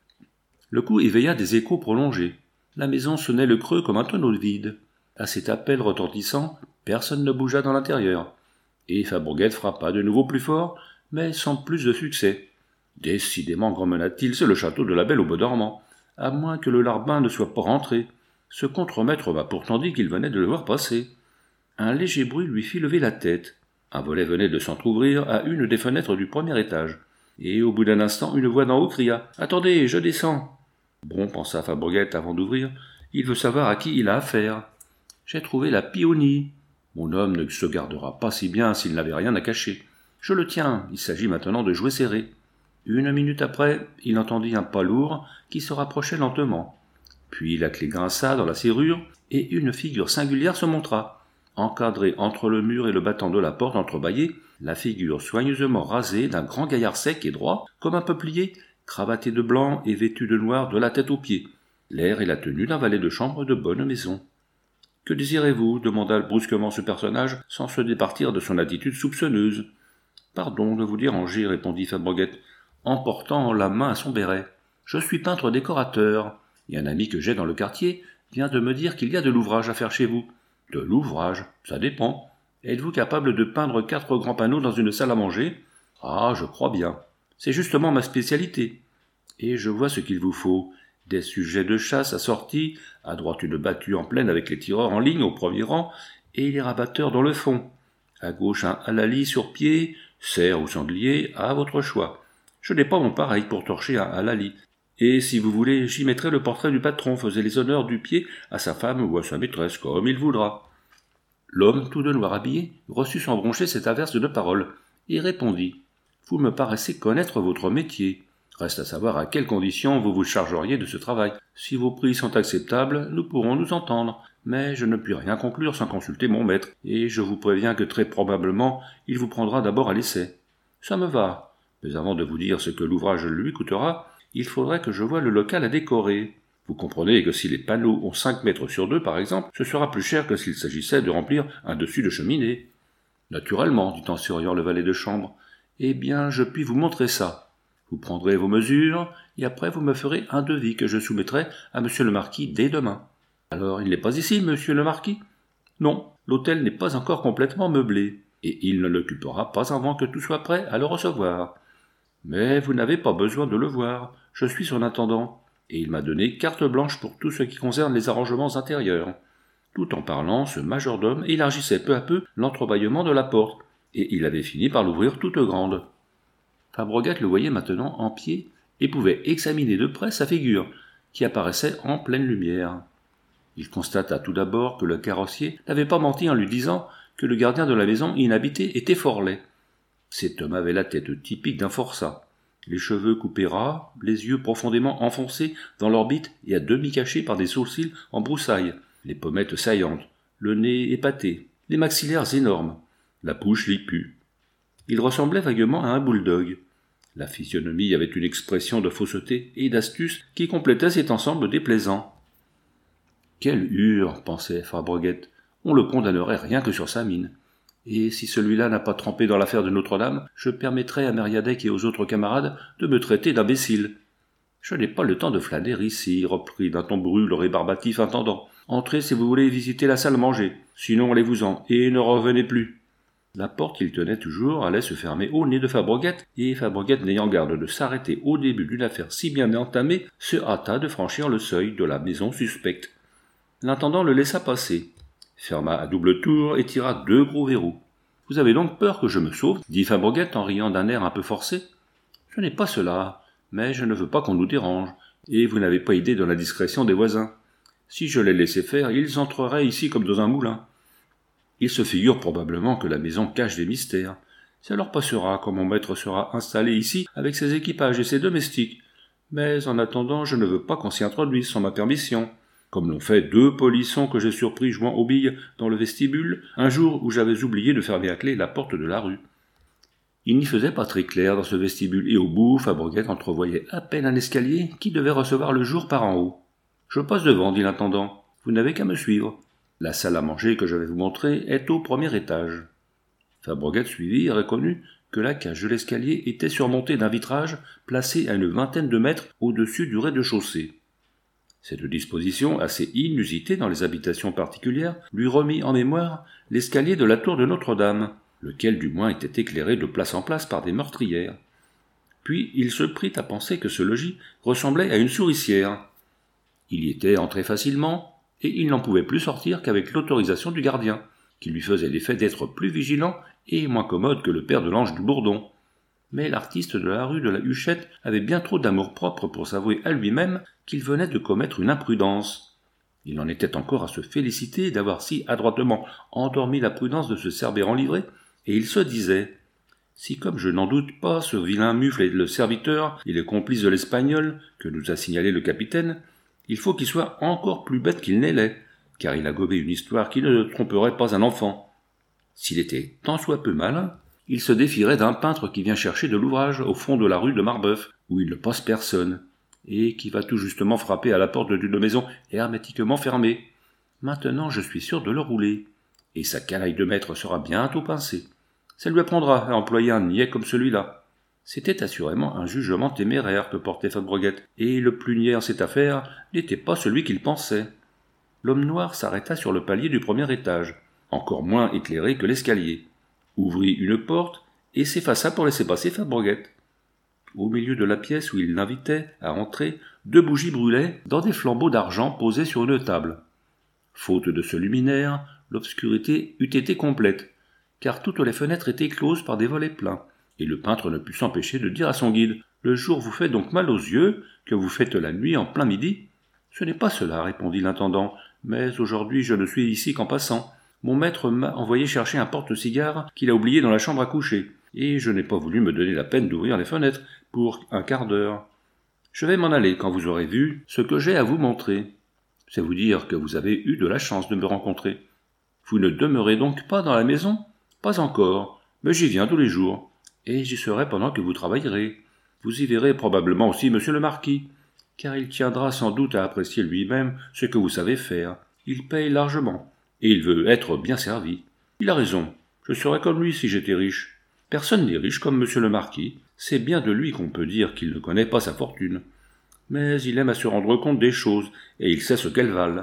Le coup éveilla des échos prolongés. La maison sonnait le creux comme un tonneau vide. À cet appel retentissant, personne ne bougea dans l'intérieur. Et Fabreguette frappa de nouveau plus fort, mais sans plus de succès. Décidément, grommela-t-il, c'est le château de la Belle au Bois dormant, à moins que le larbin ne soit pas rentré. Ce contremaître m'a pourtant dit qu'il venait de le voir passer. Un léger bruit lui fit lever la tête. Un volet venait de s'entr'ouvrir à une des fenêtres du premier étage, et au bout d'un instant, une voix d'en haut cria « Attendez, je descends !» Bon, pensa Fabreguette avant d'ouvrir, il veut savoir à qui il a affaire. J'ai trouvé la pionie. Mon homme ne se gardera pas si bien s'il n'avait rien à cacher. Je le tiens, il s'agit maintenant de jouer serré. Une minute après, il entendit un pas lourd qui se rapprochait lentement. Puis la clé grinça dans la serrure, et une figure singulière se montra. Encadrée entre le mur et le battant de la porte entrebâillée, la figure soigneusement rasée d'un grand gaillard sec et droit, comme un peuplier, cravaté de blanc et vêtu de noir de la tête aux pieds. L'air et la tenue d'un valet de chambre de bonne maison. « Que désirez-vous » demanda brusquement ce personnage, sans se départir de son attitude soupçonneuse. « Pardon de vous déranger, répondit Fabreguette, en portant la main à son béret. Je suis peintre décorateur. Et un ami que j'ai dans le quartier vient de me dire qu'il y a de l'ouvrage à faire chez vous. De l'ouvrage, ça dépend. Êtes-vous capable de peindre 4 grands panneaux dans une salle à manger ? Ah, je crois bien. C'est justement ma spécialité. Et je vois ce qu'il vous faut. Des sujets de chasse assortis, à droite une battue en plaine avec les tireurs en ligne au premier rang, et les rabatteurs dans le fond. À gauche un halali sur pied, cerf ou sanglier, à votre choix. Je n'ai pas mon pareil pour torcher un halali. Et si vous voulez, j'y mettrai le portrait du patron, faisait les honneurs du pied à sa femme ou à sa maîtresse, comme il voudra. L'homme, tout de noir habillé, reçut sans broncher cette averse de paroles, et répondit « Vous me paraissez connaître votre métier. Reste à savoir à quelles conditions vous vous chargeriez de ce travail. Si vos prix sont acceptables, nous pourrons nous entendre, mais je ne puis rien conclure sans consulter mon maître, et je vous préviens que très probablement il vous prendra d'abord à l'essai. Ça me va, mais avant de vous dire ce que l'ouvrage lui coûtera, il faudrait que je voie le local à décorer. Vous comprenez que si les panneaux ont 5 mètres sur 2, par exemple, ce sera plus cher que s'il s'agissait de remplir un dessus de cheminée. Naturellement, dit en souriant le valet de chambre. Eh bien, je puis vous montrer ça. Vous prendrez vos mesures, et après vous me ferez un devis que je soumettrai à monsieur le marquis dès demain. Alors, il n'est pas ici, monsieur le marquis ? Non, l'hôtel n'est pas encore complètement meublé, et il ne l'occupera pas avant que tout soit prêt à le recevoir. Mais vous n'avez pas besoin de le voir, je suis son intendant, et il m'a donné carte blanche pour tout ce qui concerne les arrangements intérieurs. Tout en parlant, ce majordome élargissait peu à peu l'entrebâillement de la porte, et il avait fini par l'ouvrir toute grande. Fabreguette le voyait maintenant en pied, et pouvait examiner de près sa figure, qui apparaissait en pleine lumière. Il constata tout d'abord que le carrossier n'avait pas menti en lui disant que le gardien de la maison inhabitée était fort laid. Cet homme avait la tête typique d'un forçat, les cheveux coupés ras, les yeux profondément enfoncés dans l'orbite et à demi cachés par des sourcils en broussailles, les pommettes saillantes, le nez épaté, les maxillaires énormes, la bouche lipue. Il ressemblait vaguement à un bulldog. La physionomie avait une expression de fausseté et d'astuce qui complétait cet ensemble déplaisant. « Quelle hure !» pensait Farbreguette. « On le condamnerait rien que sur sa mine. Et si celui-là n'a pas trempé dans l'affaire de Notre-Dame, je permettrai à Mériadec et aux autres camarades de me traiter d'imbécile. »« Je n'ai pas le temps de flâner ici, » reprit d'un ton brûle le rébarbatif intendant. « Entrez si vous voulez visiter la salle à manger, sinon allez-vous-en, et ne revenez plus. » La porte qu'il tenait toujours allait se fermer au nez de Farbreguette, et Farbreguette, n'ayant garde de s'arrêter au début d'une affaire si bien entamée, se hâta de franchir le seuil de la maison suspecte. L'intendant le laissa passer, ferma à double tour et tira 2 gros verrous. « Vous avez donc peur que je me sauve ?» dit Farbreguette en riant d'un air un peu forcé. « Ce n'est pas cela, mais je ne veux pas qu'on nous dérange, et vous n'avez pas idée de la discrétion des voisins. Si je les laissais faire, ils entreraient ici comme dans un moulin. Ils se figurent probablement que la maison cache des mystères. Ça leur passera quand mon maître sera installé ici avec ses équipages et ses domestiques. Mais en attendant, je ne veux pas qu'on s'y introduise sans ma permission. Comme l'ont fait 2 polissons que j'ai surpris jouant aux billes dans le vestibule, un jour où j'avais oublié de fermer à clé la porte de la rue. » Il n'y faisait pas très clair dans ce vestibule, et au bout, Farbreguette entrevoyait à peine un escalier qui devait recevoir le jour par en haut. « Je passe devant, » dit l'intendant. « Vous n'avez qu'à me suivre. La salle à manger que je vais vous montrer est au 1er étage. » Farbreguette suivit et reconnut que la cage de l'escalier était surmontée d'un vitrage placé à une vingtaine de mètres au-dessus du rez-de-chaussée. Cette disposition, assez inusitée dans les habitations particulières, lui remit en mémoire l'escalier de la tour de Notre-Dame, lequel du moins était éclairé de place en place par des meurtrières. Puis il se prit à penser que ce logis ressemblait à une souricière. Il y était entré facilement, et il n'en pouvait plus sortir qu'avec l'autorisation du gardien, qui lui faisait l'effet d'être plus vigilant et moins commode que le père de l'Ange du Bourdon. Mais l'artiste de la rue de la Huchette avait bien trop d'amour-propre pour s'avouer à lui-même qu'il venait de commettre une imprudence. Il en était encore à se féliciter d'avoir si adroitement endormi la prudence de ce Cerbère en livrée, et il se disait « Si, comme je n'en doute pas, ce vilain mufle est le serviteur et le complice de l'Espagnol que nous a signalé le capitaine, il faut qu'il soit encore plus bête qu'il n'est laid, car il a gobé une histoire qui ne tromperait pas un enfant. S'il était tant soit peu malin, il se défierait d'un peintre qui vient chercher de l'ouvrage au fond de la rue de Marbeuf, où il ne passe personne, et qui va tout justement frapper à la porte d'une maison hermétiquement fermée. Maintenant je suis sûr de le rouler, et sa canaille de maître sera bientôt pincée. Ça lui apprendra à employer un niais comme celui-là. » C'était assurément un jugement téméraire que portait Farbreguette, et le plus niais en cette affaire n'était pas celui qu'il pensait. L'homme noir s'arrêta sur le palier du 1er étage, encore moins éclairé que l'escalier, ouvrit une porte et s'effaça pour laisser passer Farbreguette. Au milieu de la pièce où il l'invitait à entrer, 2 bougies brûlaient dans des flambeaux d'argent posés sur une table. Faute de ce luminaire, l'obscurité eût été complète, car toutes les fenêtres étaient closes par des volets pleins, et le peintre ne put s'empêcher de dire à son guide « Le jour vous fait donc mal aux yeux, que vous faites la nuit en plein midi ?»« Ce n'est pas cela, répondit l'intendant, mais aujourd'hui je ne suis ici qu'en passant. Mon maître m'a envoyé chercher un porte-cigare qu'il a oublié dans la chambre à coucher, et je n'ai pas voulu me donner la peine d'ouvrir les fenêtres pour un quart d'heure. Je vais m'en aller quand vous aurez vu ce que j'ai à vous montrer. C'est vous dire que vous avez eu de la chance de me rencontrer. Vous ne demeurez donc pas dans la maison ? Pas encore, mais j'y viens tous les jours, et j'y serai pendant que vous travaillerez. Vous y verrez probablement aussi monsieur le marquis, car il tiendra sans doute à apprécier lui-même ce que vous savez faire. Il paye largement, et il veut être bien servi. Il a raison, je serais comme lui si j'étais riche. Personne n'est riche comme monsieur le marquis, c'est bien de lui qu'on peut dire qu'il ne connaît pas sa fortune. Mais il aime à se rendre compte des choses, et il sait ce qu'elles valent.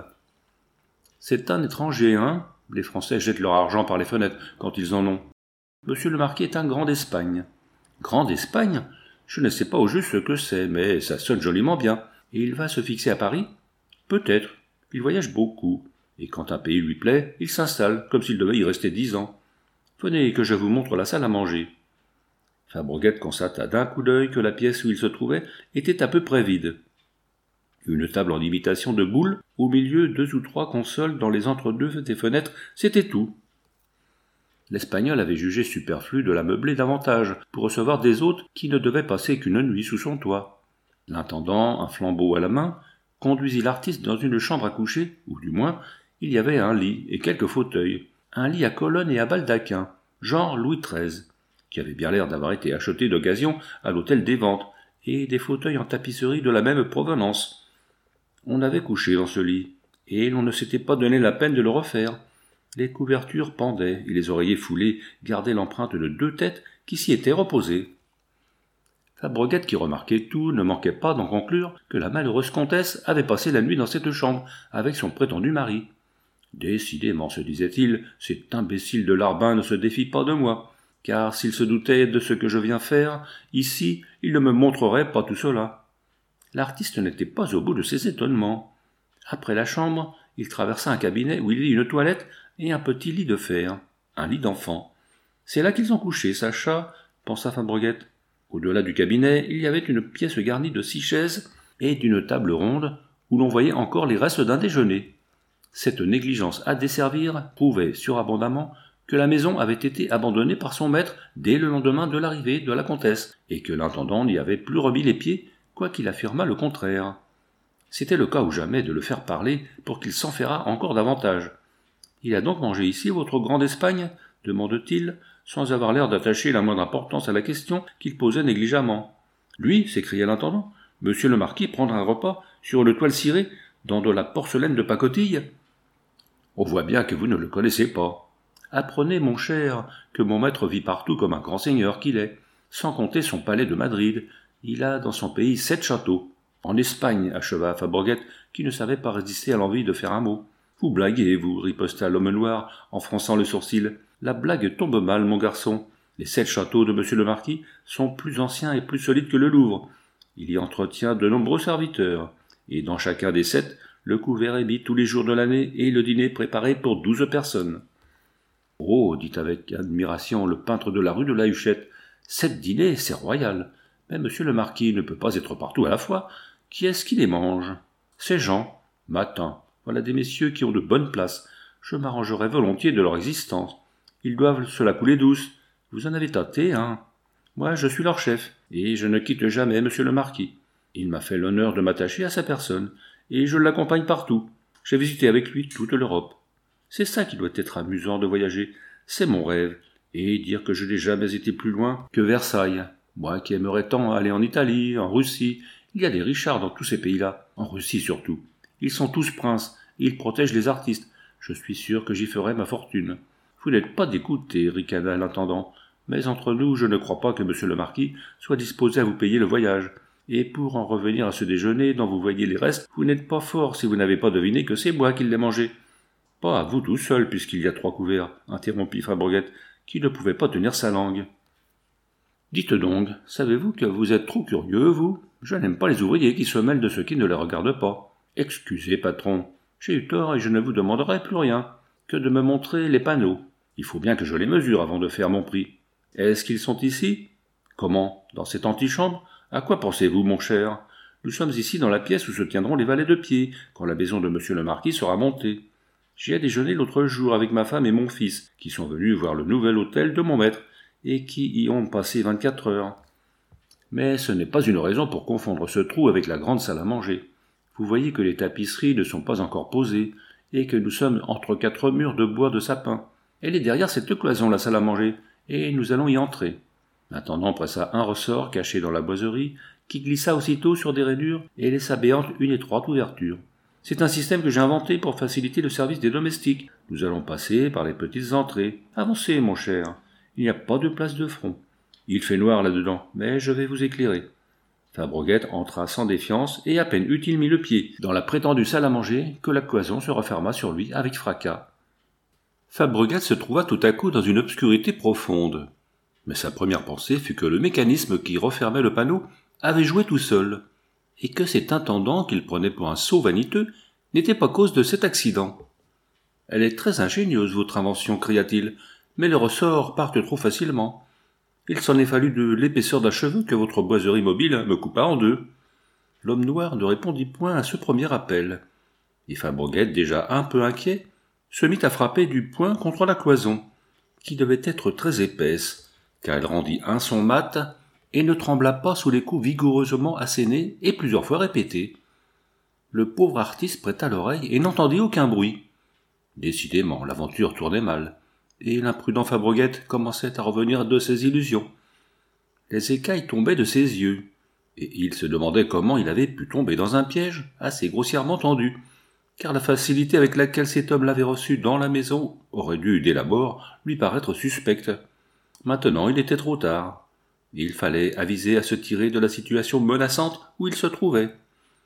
C'est un étranger, hein ? Les Français jettent leur argent par les fenêtres quand ils en ont. Monsieur le marquis est un grand d'Espagne. Grand d'Espagne ? Je ne sais pas au juste ce que c'est, mais ça sonne joliment bien. Et il va se fixer à Paris ? Peut-être. Il voyage beaucoup. Et quand un pays lui plaît, il s'installe, comme s'il devait y rester 10 ans. Venez que je vous montre la salle à manger. Fabreguette constata d'un coup d'œil que la pièce où il se trouvait était à peu près vide. Une table en imitation de boule, au milieu 2 ou 3 consoles dans les entre-deux des fenêtres, c'était tout. L'Espagnol avait jugé superflu de la meubler davantage, pour recevoir des hôtes qui ne devaient passer qu'une nuit sous son toit. L'intendant, un flambeau à la main, conduisit l'artiste dans une chambre à coucher, où du moins, il y avait un lit et quelques fauteuils. Un lit à colonnes et à baldaquin, genre Louis XIII, qui avait bien l'air d'avoir été acheté d'occasion à l'hôtel des Ventes, et des fauteuils en tapisserie de la même provenance. On avait couché dans ce lit, et l'on ne s'était pas donné la peine de le refaire. Les couvertures pendaient, et les oreillers foulés gardaient l'empreinte de 2 têtes qui s'y étaient reposées. Fabreguette, qui remarquait tout, ne manquait pas d'en conclure que la malheureuse comtesse avait passé la nuit dans cette chambre, avec son prétendu mari. Décidément, se disait-il, cet imbécile de Larbin ne se défie pas de moi, car s'il se doutait de ce que je viens faire, ici, il ne me montrerait pas tout cela. L'artiste n'était pas au bout de ses étonnements. Après la chambre, il traversa un cabinet où il vit une toilette et un petit lit de fer, un lit d'enfant. C'est là qu'ils ont couché, Sacha, pensa Fabreguette. Au-delà du cabinet, il y avait une pièce garnie de 6 chaises et d'une table ronde où l'on voyait encore les restes d'un déjeuner. Cette négligence à desservir prouvait surabondamment que la maison avait été abandonnée par son maître dès le lendemain de l'arrivée de la comtesse, et que l'intendant n'y avait plus remis les pieds, quoiqu'il affirmât le contraire. C'était le cas ou jamais de le faire parler pour qu'il s'enferrât encore davantage. « Il a donc mangé ici, votre grand d'Espagne » demande-t-il, sans avoir l'air d'attacher la moindre importance à la question qu'il posait négligemment. « Lui » s'écria l'intendant. « Monsieur le marquis prendre un repas sur une toile cirée dans de la porcelaine de pacotille ?» On voit bien que vous ne le connaissez pas. Apprenez, mon cher, que mon maître vit partout comme un grand seigneur qu'il est, sans compter son palais de Madrid. Il a dans son pays 7 châteaux. En Espagne, acheva Fabreguette, qui ne savait pas résister à l'envie de faire un mot. Vous blaguez, vous, riposta l'homme noir, en fronçant le sourcil. La blague tombe mal, mon garçon. Les 7 châteaux de monsieur le marquis sont plus anciens et plus solides que le Louvre. Il y entretient de nombreux serviteurs, et dans chacun des 7, le couvert est mis tous les jours de l'année et le dîner préparé pour 12 personnes. « Oh » dit avec admiration le peintre de la rue de la Huchette, « 7 dîners, c'est royal. Mais monsieur le marquis ne peut pas être partout à la fois. Qui est-ce qui les mange ?»« Ces gens. Matin. Voilà des messieurs qui ont de bonnes places. Je m'arrangerais volontiers de leur existence. Ils doivent se la couler douce. Vous en avez tâté, hein ? Moi, je suis leur chef, et je ne quitte jamais monsieur le marquis. Il m'a fait l'honneur de m'attacher à sa personne, et je l'accompagne partout. J'ai visité avec lui toute l'Europe. C'est ça qui doit être amusant de voyager. C'est mon rêve. Et dire que je n'ai jamais été plus loin que Versailles. Moi qui aimerais tant aller en Italie, en Russie. Il y a des Richards dans tous ces pays-là. En Russie surtout. Ils sont tous princes. Et ils protègent les artistes. Je suis sûr que j'y ferai ma fortune. Vous n'êtes pas dégoûté, ricana l'intendant. Mais entre nous, je ne crois pas que monsieur le marquis soit disposé à vous payer le voyage. Et pour en revenir à ce déjeuner dont vous voyez les restes, vous n'êtes pas fort si vous n'avez pas deviné que c'est moi qui l'ai mangé. Pas à vous tout seul, puisqu'il y a 3 couverts, interrompit Fabreguette, qui ne pouvait pas tenir sa langue. Dites donc, savez-vous que vous êtes trop curieux, vous ? Je n'aime pas les ouvriers qui se mêlent de ce qui ne les regarde pas. Excusez, patron, j'ai eu tort et je ne vous demanderai plus rien que de me montrer les panneaux. Il faut bien que je les mesure avant de faire mon prix. Est-ce qu'ils sont ici ? Comment ? Dans cette antichambre ? À quoi pensez-vous, mon cher ? Nous sommes ici dans la pièce où se tiendront les valets de pied, quand la maison de monsieur le marquis sera montée. J'y ai déjeuné l'autre jour avec ma femme et mon fils, qui sont venus voir le nouvel hôtel de mon maître, et qui y ont passé 24 heures. Mais ce n'est pas une raison pour confondre ce trou avec la grande salle à manger. Vous voyez que les tapisseries ne sont pas encore posées, et que nous sommes entre 4 murs de bois de sapin. Elle est derrière cette cloison, la salle à manger, et nous allons y entrer. L'intendant pressa un ressort caché dans la boiserie, qui glissa aussitôt sur des rainures et laissa béante une étroite ouverture. C'est un système que j'ai inventé pour faciliter le service des domestiques. Nous allons passer par les petites entrées. Avancez, mon cher. Il n'y a pas de place de front. Il fait noir là-dedans, mais je vais vous éclairer. Fabreguette entra sans défiance et à peine eut-il mis le pied dans la prétendue salle à manger que la cloison se referma sur lui avec fracas. Fabreguette se trouva tout à coup dans une obscurité profonde. Mais sa première pensée fut que le mécanisme qui refermait le panneau avait joué tout seul, et que cet intendant qu'il prenait pour un sot vaniteux n'était pas cause de cet accident. « Elle est très ingénieuse, votre invention, cria-t-il, mais les ressorts partent trop facilement. Il s'en est fallu de l'épaisseur d'un cheveu que votre boiserie mobile me coupa en deux. » L'homme noir ne répondit point à ce premier appel, et Fabrogette, déjà un peu inquiet, se mit à frapper du poing contre la cloison, qui devait être très épaisse, car elle rendit un son mat et ne trembla pas sous les coups vigoureusement assénés et plusieurs fois répétés. Le pauvre artiste prêta l'oreille et n'entendit aucun bruit. Décidément, l'aventure tournait mal, et l'imprudent Fabrogette commençait à revenir de ses illusions. Les écailles tombaient de ses yeux, et il se demandait comment il avait pu tomber dans un piège assez grossièrement tendu, car la facilité avec laquelle cet homme l'avait reçu dans la maison aurait dû, dès l'abord, lui paraître suspecte. Maintenant, il était trop tard. Il fallait aviser à se tirer de la situation menaçante où il se trouvait.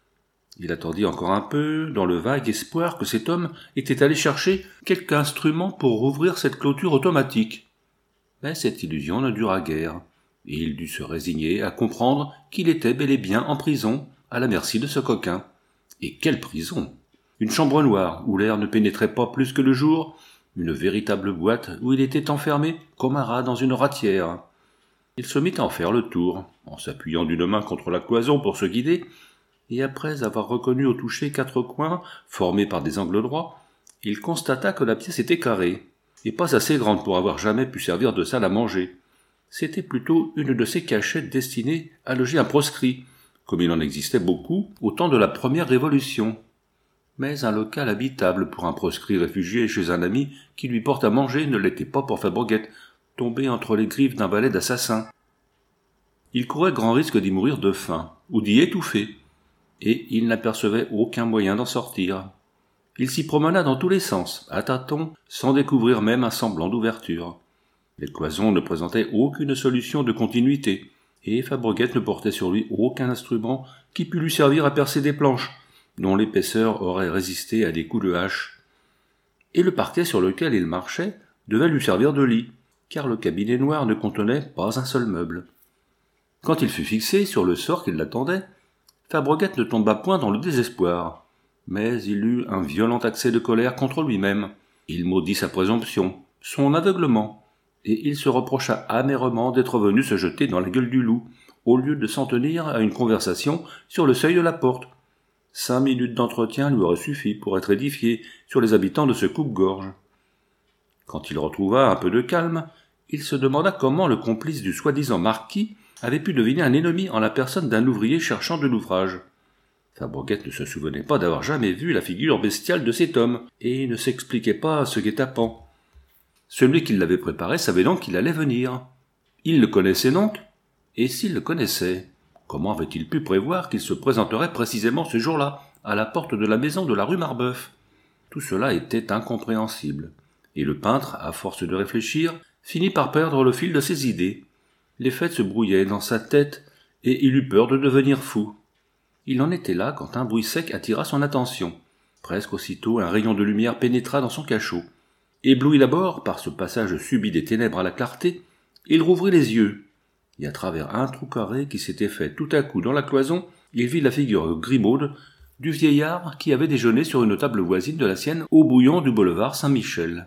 Il attendit encore un peu, dans le vague espoir que cet homme était allé chercher quelque instrument pour rouvrir cette clôture automatique. Mais cette illusion ne dura guère, et il dut se résigner à comprendre qu'il était bel et bien en prison, à la merci de ce coquin. Et quelle prison! Une chambre noire, où l'air ne pénétrait pas plus que le jour, une véritable boîte où il était enfermé comme un rat dans une ratière. Il se mit à en faire le tour, en s'appuyant d'une main contre la cloison pour se guider, et après avoir reconnu au toucher 4 coins, formés par des angles droits, il constata que la pièce était carrée, et pas assez grande pour avoir jamais pu servir de salle à manger. C'était plutôt une de ces cachettes destinées à loger un proscrit, comme il en existait beaucoup au temps de la première Révolution. Mais un local habitable pour un proscrit réfugié chez un ami qui lui porte à manger ne l'était pas pour Fabrogette, tombé entre les griffes d'un balai d'assassins. Il courait grand risque d'y mourir de faim, ou d'y étouffer, et il n'apercevait aucun moyen d'en sortir. Il s'y promena dans tous les sens, à tâtons, sans découvrir même un semblant d'ouverture. Les cloisons ne présentaient aucune solution de continuité, et Fabrogette ne portait sur lui aucun instrument qui pût lui servir à percer des planches, dont l'épaisseur aurait résisté à des coups de hache. Et le parquet sur lequel il marchait devait lui servir de lit, car le cabinet noir ne contenait pas un seul meuble. Quand il fut fixé sur le sort qui l'attendait, Fabrogette ne tomba point dans le désespoir, mais il eut un violent accès de colère contre lui-même. Il maudit sa présomption, son aveuglement, et il se reprocha amèrement d'être venu se jeter dans la gueule du loup, au lieu de s'en tenir à une conversation sur le seuil de la porte. 5 minutes d'entretien lui auraient suffi pour être édifié sur les habitants de ce coupe-gorge. Quand il retrouva un peu de calme, il se demanda comment le complice du soi-disant marquis avait pu deviner un ennemi en la personne d'un ouvrier cherchant de l'ouvrage. Fabrogette ne se souvenait pas d'avoir jamais vu la figure bestiale de cet homme, et ne s'expliquait pas ce guet-apens. Celui qui l'avait préparé savait donc qu'il allait venir. Il le connaissait donc? Et s'il le connaissait, comment avait-il pu prévoir qu'il se présenterait précisément ce jour-là, à la porte de la maison de la rue Marbeuf? Tout cela était incompréhensible, et le peintre, à force de réfléchir, finit par perdre le fil de ses idées. Les faits se brouillaient dans sa tête, et il eut peur de devenir fou. Il en était là quand un bruit sec attira son attention. Presque aussitôt, un rayon de lumière pénétra dans son cachot. Ébloui d'abord par ce passage subit des ténèbres à la clarté, il rouvrit les yeux, et à travers un trou carré qui s'était fait tout à coup dans la cloison, il vit la figure grimaude du vieillard qui avait déjeuné sur une table voisine de la sienne au bouillon du boulevard Saint-Michel.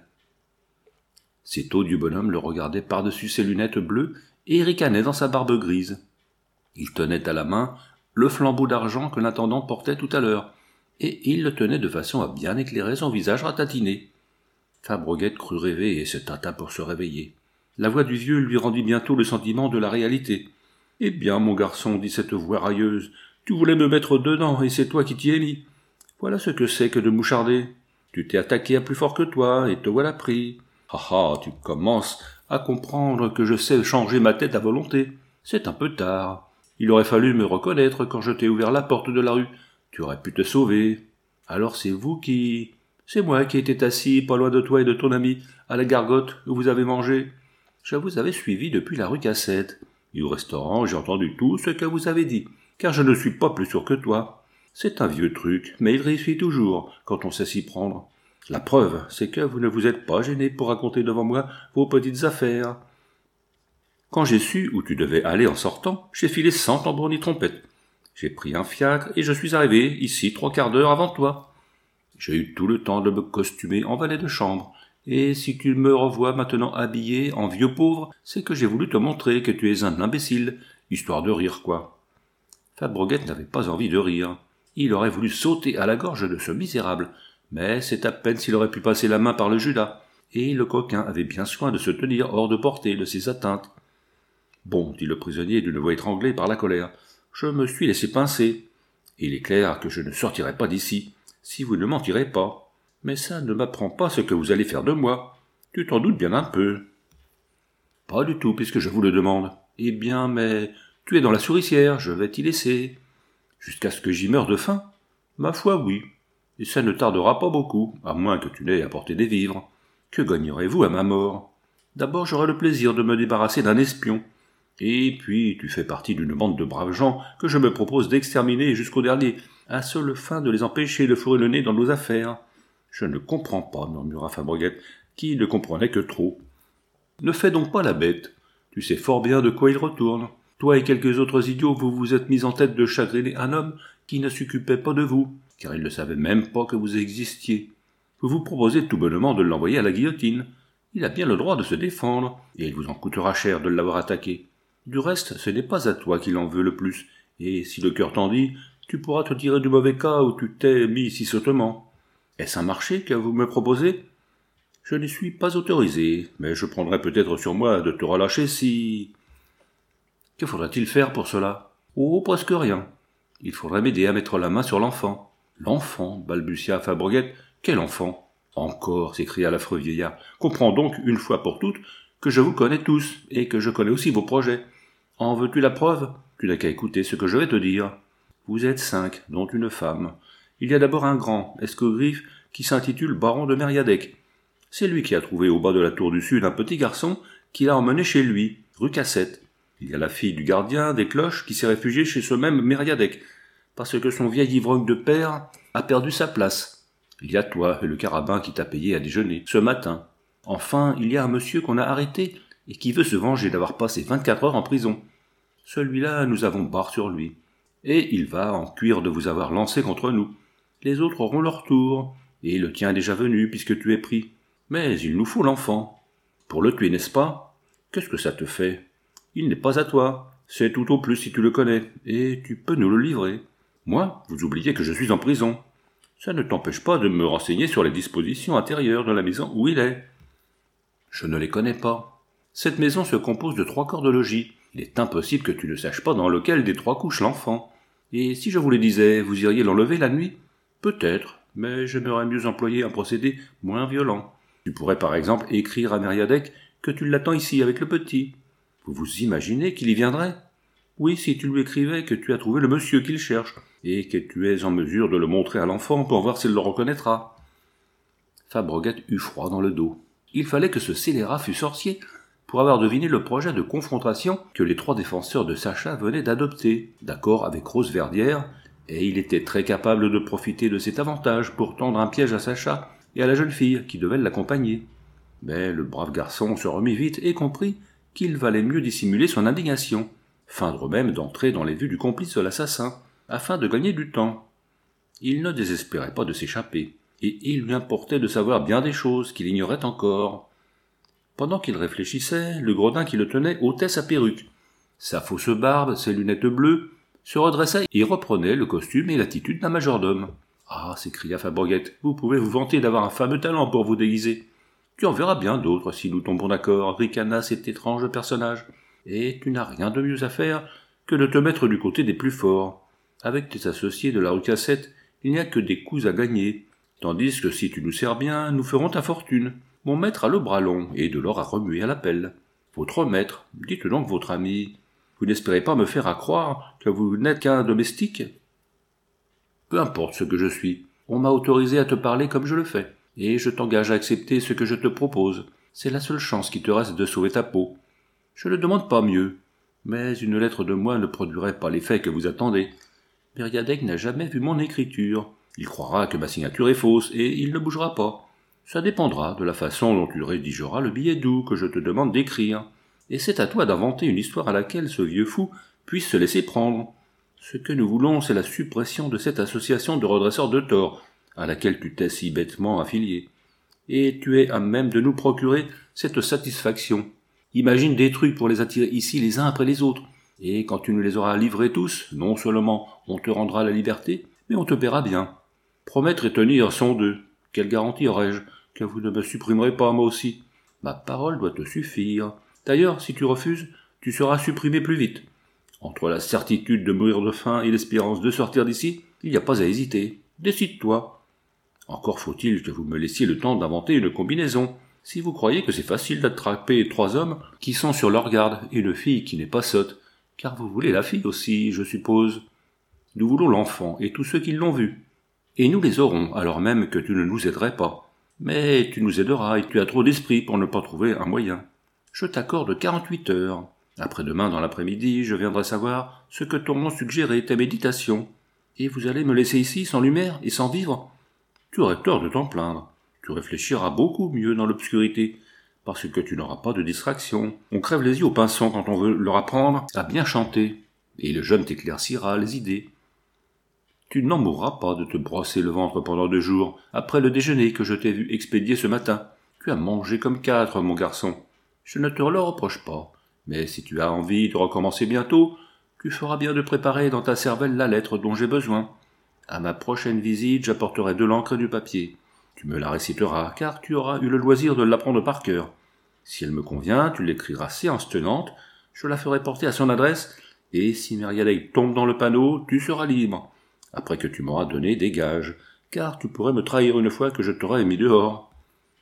Cet odieux bonhomme le regardait par-dessus ses lunettes bleues et ricanait dans sa barbe grise. Il tenait à la main le flambeau d'argent que l'intendant portait tout à l'heure, et il le tenait de façon à bien éclairer son visage ratatiné. Fabrogette crut rêver et se tâta pour se réveiller. La voix du vieux lui rendit bientôt le sentiment de la réalité. « Eh bien, mon garçon, dit cette voix railleuse, tu voulais me mettre dedans, et c'est toi qui t'y es mis. Voilà ce que c'est que de moucharder. Tu t'es attaqué à plus fort que toi, et te voilà pris. Ah ah, tu commences à comprendre que je sais changer ma tête à volonté. C'est un peu tard. Il aurait fallu me reconnaître quand je t'ai ouvert la porte de la rue. Tu aurais pu te sauver. Alors c'est vous qui... C'est moi qui étais assis pas loin de toi et de ton ami, à la gargote où vous avez mangé. Je vous avais suivi depuis la rue Cassette. Et au restaurant, j'ai entendu tout ce que vous avez dit, car je ne suis pas plus sûr que toi. C'est un vieux truc, mais il réussit toujours, quand on sait s'y prendre. La preuve, c'est que vous ne vous êtes pas gêné pour raconter devant moi vos petites affaires. Quand j'ai su où tu devais aller en sortant, j'ai filé sans tambour ni trompette. J'ai pris un fiacre et je suis arrivé ici 3/4 d'heure avant toi. J'ai eu tout le temps de me costumer en valet de chambre, Et si tu me revois maintenant habillé en vieux pauvre, c'est que j'ai voulu te montrer que tu es un imbécile, histoire de rire, quoi. Fabreguette n'avait pas envie de rire. Il aurait voulu sauter à la gorge de ce misérable, mais c'est à peine s'il aurait pu passer la main par le judas, et le coquin avait bien soin de se tenir hors de portée de ses atteintes. « Bon, dit le prisonnier d'une voix étranglée par la colère, je me suis laissé pincer. Il est clair que je ne sortirai pas d'ici, si vous ne m'en tirez pas. Mais ça ne m'apprend pas ce que vous allez faire de moi. Tu t'en doutes bien un peu. »« Pas du tout, puisque je vous le demande. Eh bien, mais tu es dans la souricière, je vais t'y laisser. Jusqu'à ce que j'y meure de faim ? Ma foi, oui. Et ça ne tardera pas beaucoup, à moins que tu n'aies apporté des vivres. Que gagnerez-vous à ma mort ? D'abord, j'aurai le plaisir de me débarrasser d'un espion. Et puis, tu fais partie d'une bande de braves gens que je me propose d'exterminer jusqu'au dernier, à seule fin de les empêcher de fourrer le nez dans nos affaires. »« Je ne comprends pas, murmura Fabreguette, qui ne comprenait que trop. »« Ne fais donc pas la bête. Tu sais fort bien de quoi il retourne. Toi et quelques autres idiots, vous vous êtes mis en tête de chagriner un homme qui ne s'occupait pas de vous, car il ne savait même pas que vous existiez. Vous vous proposez tout bonnement de l'envoyer à la guillotine. Il a bien le droit de se défendre, et il vous en coûtera cher de l'avoir attaqué. Du reste, ce n'est pas à toi qu'il en veut le plus, et si le cœur t'en dit, tu pourras te tirer du mauvais cas où tu t'es mis si sottement. Est-ce un marché que vous me proposez ? Je n'y suis pas autorisé, mais je prendrai peut-être sur moi de te relâcher si... Que faudrait-il faire pour cela ? Oh, presque rien. Il faudrait m'aider à mettre la main sur l'enfant. L'enfant, balbutia Fabreguette. Quel enfant ? Encore, s'écria l'affreux vieillard. Comprends donc, une fois pour toutes, que je vous connais tous, et que je connais aussi vos projets. En veux-tu la preuve ? Tu n'as qu'à écouter ce que je vais te dire. Vous êtes 5, dont une femme. Il y a d'abord un grand, escogriffe, qui s'intitule baron de Mériadec. C'est lui qui a trouvé au bas de la tour du Sud un petit garçon qu'il a emmené chez lui, rue Cassette. Il y a la fille du gardien des cloches qui s'est réfugiée chez ce même Mériadec, parce que son vieil ivrogne de père a perdu sa place. Il y a toi et le carabin qui t'a payé à déjeuner, ce matin. Enfin, il y a un monsieur qu'on a arrêté et qui veut se venger d'avoir passé 24 heures en prison. Celui-là, nous avons barre sur lui. Et il va en cuire de vous avoir lancé contre nous. Les autres auront leur tour, et le tien est déjà venu puisque tu es pris. Mais il nous faut l'enfant. Pour le tuer, n'est-ce pas ? Qu'est-ce que ça te fait ? Il n'est pas à toi. C'est tout au plus si tu le connais, et tu peux nous le livrer. Moi, vous oubliez que je suis en prison. Ça ne t'empêche pas de me renseigner sur les dispositions intérieures de la maison où il est. Je ne les connais pas. Cette maison se compose de 3 corps de logis. Il est impossible que tu ne saches pas dans lequel des 3 couche l'enfant. Et si je vous le disais, vous iriez l'enlever la nuit ? Peut-être, mais j'aimerais mieux employer un procédé moins violent. Tu pourrais par exemple écrire à Mériadec que tu l'attends ici avec le petit. Vous vous imaginez qu'il y viendrait ? Oui, si tu lui écrivais que tu as trouvé le monsieur qu'il cherche, et que tu es en mesure de le montrer à l'enfant pour voir s'il le reconnaîtra. Fabreguette eut froid dans le dos. Il fallait que ce scélérat fût sorcier pour avoir deviné le projet de confrontation que les 3 défenseurs de Sacha venaient d'adopter, d'accord avec Rose Verdière, et il était très capable de profiter de cet avantage pour tendre un piège à Sacha et à la jeune fille qui devait l'accompagner. Mais le brave garçon se remit vite et comprit qu'il valait mieux dissimuler son indignation, feindre même d'entrer dans les vues du complice de l'assassin, afin de gagner du temps. Il ne désespérait pas de s'échapper, et il lui importait de savoir bien des choses qu'il ignorait encore. Pendant qu'il réfléchissait, le gredin qui le tenait ôtait sa perruque. Sa fausse barbe, ses lunettes bleues, se redressait et reprenait le costume et l'attitude d'un majordome. « Ah » s'écria Fabreguette, « vous pouvez vous vanter d'avoir un fameux talent pour vous déguiser. Tu en verras bien d'autres si nous tombons d'accord, ricana cet étrange personnage. Et tu n'as rien de mieux à faire que de te mettre du côté des plus forts. Avec tes associés de la rue Cassette, il n'y a que des coups à gagner, tandis que si tu nous sers bien, nous ferons ta fortune. Mon maître a le bras long et de l'or à remuer à la pelle. Votre maître, dites donc votre ami, vous n'espérez pas me faire accroire que vous n'êtes qu'un domestique ? Peu importe ce que je suis, on m'a autorisé à te parler comme je le fais, et je t'engage à accepter ce que je te propose. C'est la seule chance qui te reste de sauver ta peau. Je ne demande pas mieux, mais une lettre de moi ne produirait pas l'effet que vous attendez. Mériadec n'a jamais vu mon écriture. Il croira que ma signature est fausse, et il ne bougera pas. Ça dépendra de la façon dont tu rédigeras le billet doux que je te demande d'écrire. Et c'est à toi d'inventer une histoire à laquelle ce vieux fou puisse se laisser prendre. Ce que nous voulons, c'est la suppression de cette association de redresseurs de tort, à laquelle tu t'es si bêtement affilié. et tu es à même de nous procurer cette satisfaction. Imagine des trucs pour les attirer ici les uns après les autres, et quand tu nous les auras livrés tous, non seulement on te rendra la liberté, mais on te paiera bien. Promettre et tenir sont deux. Quelle garantie aurais-je que vous ne me supprimerez pas moi aussi? Ma parole doit te suffire. D'ailleurs, si tu refuses, tu seras supprimé plus vite. Entre la certitude de mourir de faim et l'espérance de sortir d'ici, il n'y a pas à hésiter. Décide-toi. Encore faut-il que vous me laissiez le temps d'inventer une combinaison. Si vous croyez que c'est facile d'attraper 3 hommes qui sont sur leur garde et une fille qui n'est pas sotte, car vous voulez la fille aussi, je suppose. Nous voulons l'enfant et tous ceux qui l'ont vu. Et nous les aurons, alors même que tu ne nous aiderais pas. Mais tu nous aideras et tu as trop d'esprit pour ne pas trouver un moyen. Je t'accorde 48 heures. Après-demain dans l'après-midi, je viendrai savoir ce que t'auront suggéré tes méditations. Et vous allez me laisser ici sans lumière et sans vivre? Tu aurais tort de t'en plaindre. Tu réfléchiras beaucoup mieux dans l'obscurité, parce que tu n'auras pas de distraction. On crève les yeux aux pinsons quand on veut leur apprendre à bien chanter, et le jeune t'éclaircira les idées. Tu n'en mourras pas de te brosser le ventre pendant 2 jours, après le déjeuner que je t'ai vu expédier ce matin. Tu as mangé comme 4, mon garçon. Je ne te le reproche pas, mais si tu as envie de recommencer bientôt, tu feras bien de préparer dans ta cervelle la lettre dont j'ai besoin. À ma prochaine visite, j'apporterai de l'encre et du papier. Tu me la réciteras, car tu auras eu le loisir de l'apprendre par cœur. Si elle me convient, tu l'écriras séance tenante, je la ferai porter à son adresse, et si Mériadec tombe dans le panneau, tu seras libre, après que tu m'auras donné des gages, car tu pourrais me trahir une fois que je t'aurai mis dehors.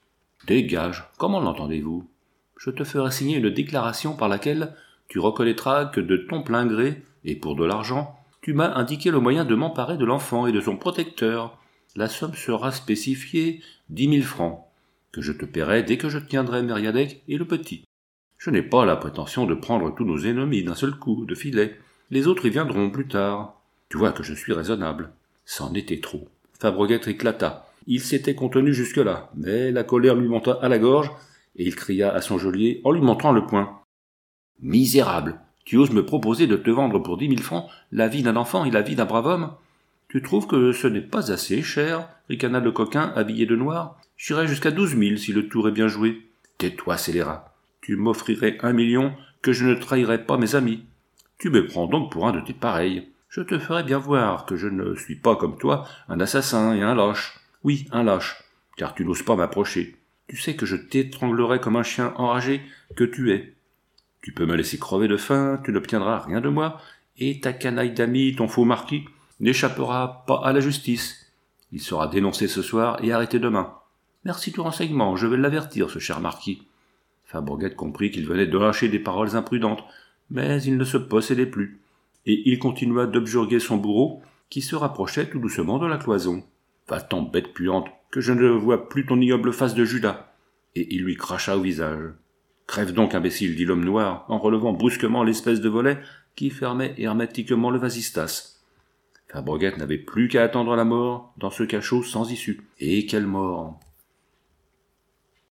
Des gages, comment l'entendez-vous? Je te ferai signer une déclaration par laquelle tu reconnaîtras que de ton plein gré, et pour de l'argent, tu m'as indiqué le moyen de m'emparer de l'enfant et de son protecteur. La somme sera spécifiée 10 000 francs, que je te paierai dès que je tiendrai Mériadec et le petit. Je n'ai pas la prétention de prendre tous nos ennemis d'un seul coup, de filet. Les autres y viendront plus tard. Tu vois que je suis raisonnable. C'en était trop. Fabreguette éclata. Il s'était contenu jusque-là, mais la colère lui monta à la gorge, et il cria à son geôlier en lui montrant le poing. « Misérable! Tu oses me proposer de te vendre pour 10 000 francs la vie d'un enfant et la vie d'un brave homme? Tu trouves que ce n'est pas assez cher, ricana le coquin habillé de noir? J'irai jusqu'à 12 000 si le tour est bien joué. Tais-toi, scélérat. Tu m'offrirais 1 million que je ne trahirais pas mes amis. Tu me prends donc pour un de tes pareils. Je te ferai bien voir que je ne suis pas comme toi un assassin et un lâche. Oui, un lâche, car tu n'oses pas m'approcher. Tu sais que je t'étranglerai comme un chien enragé que tu es. Tu peux me laisser crever de faim, tu n'obtiendras rien de moi, et ta canaille d'ami, ton faux marquis, n'échappera pas à la justice. Il sera dénoncé ce soir et arrêté demain. Merci du renseignement, je vais l'avertir, ce cher marquis. Fabreguette comprit qu'il venait de lâcher des paroles imprudentes, mais il ne se possédait plus, et il continua d'objurguer son bourreau, qui se rapprochait tout doucement de la cloison. Va-t'en, bête puante, que je ne vois plus ton ignoble face de Judas. Et il lui cracha au visage. Crève donc, imbécile, dit l'homme noir, en relevant brusquement l'espèce de volet qui fermait hermétiquement le vasistas. Fabreguette n'avait plus qu'à attendre la mort dans ce cachot sans issue. Et quelle mort!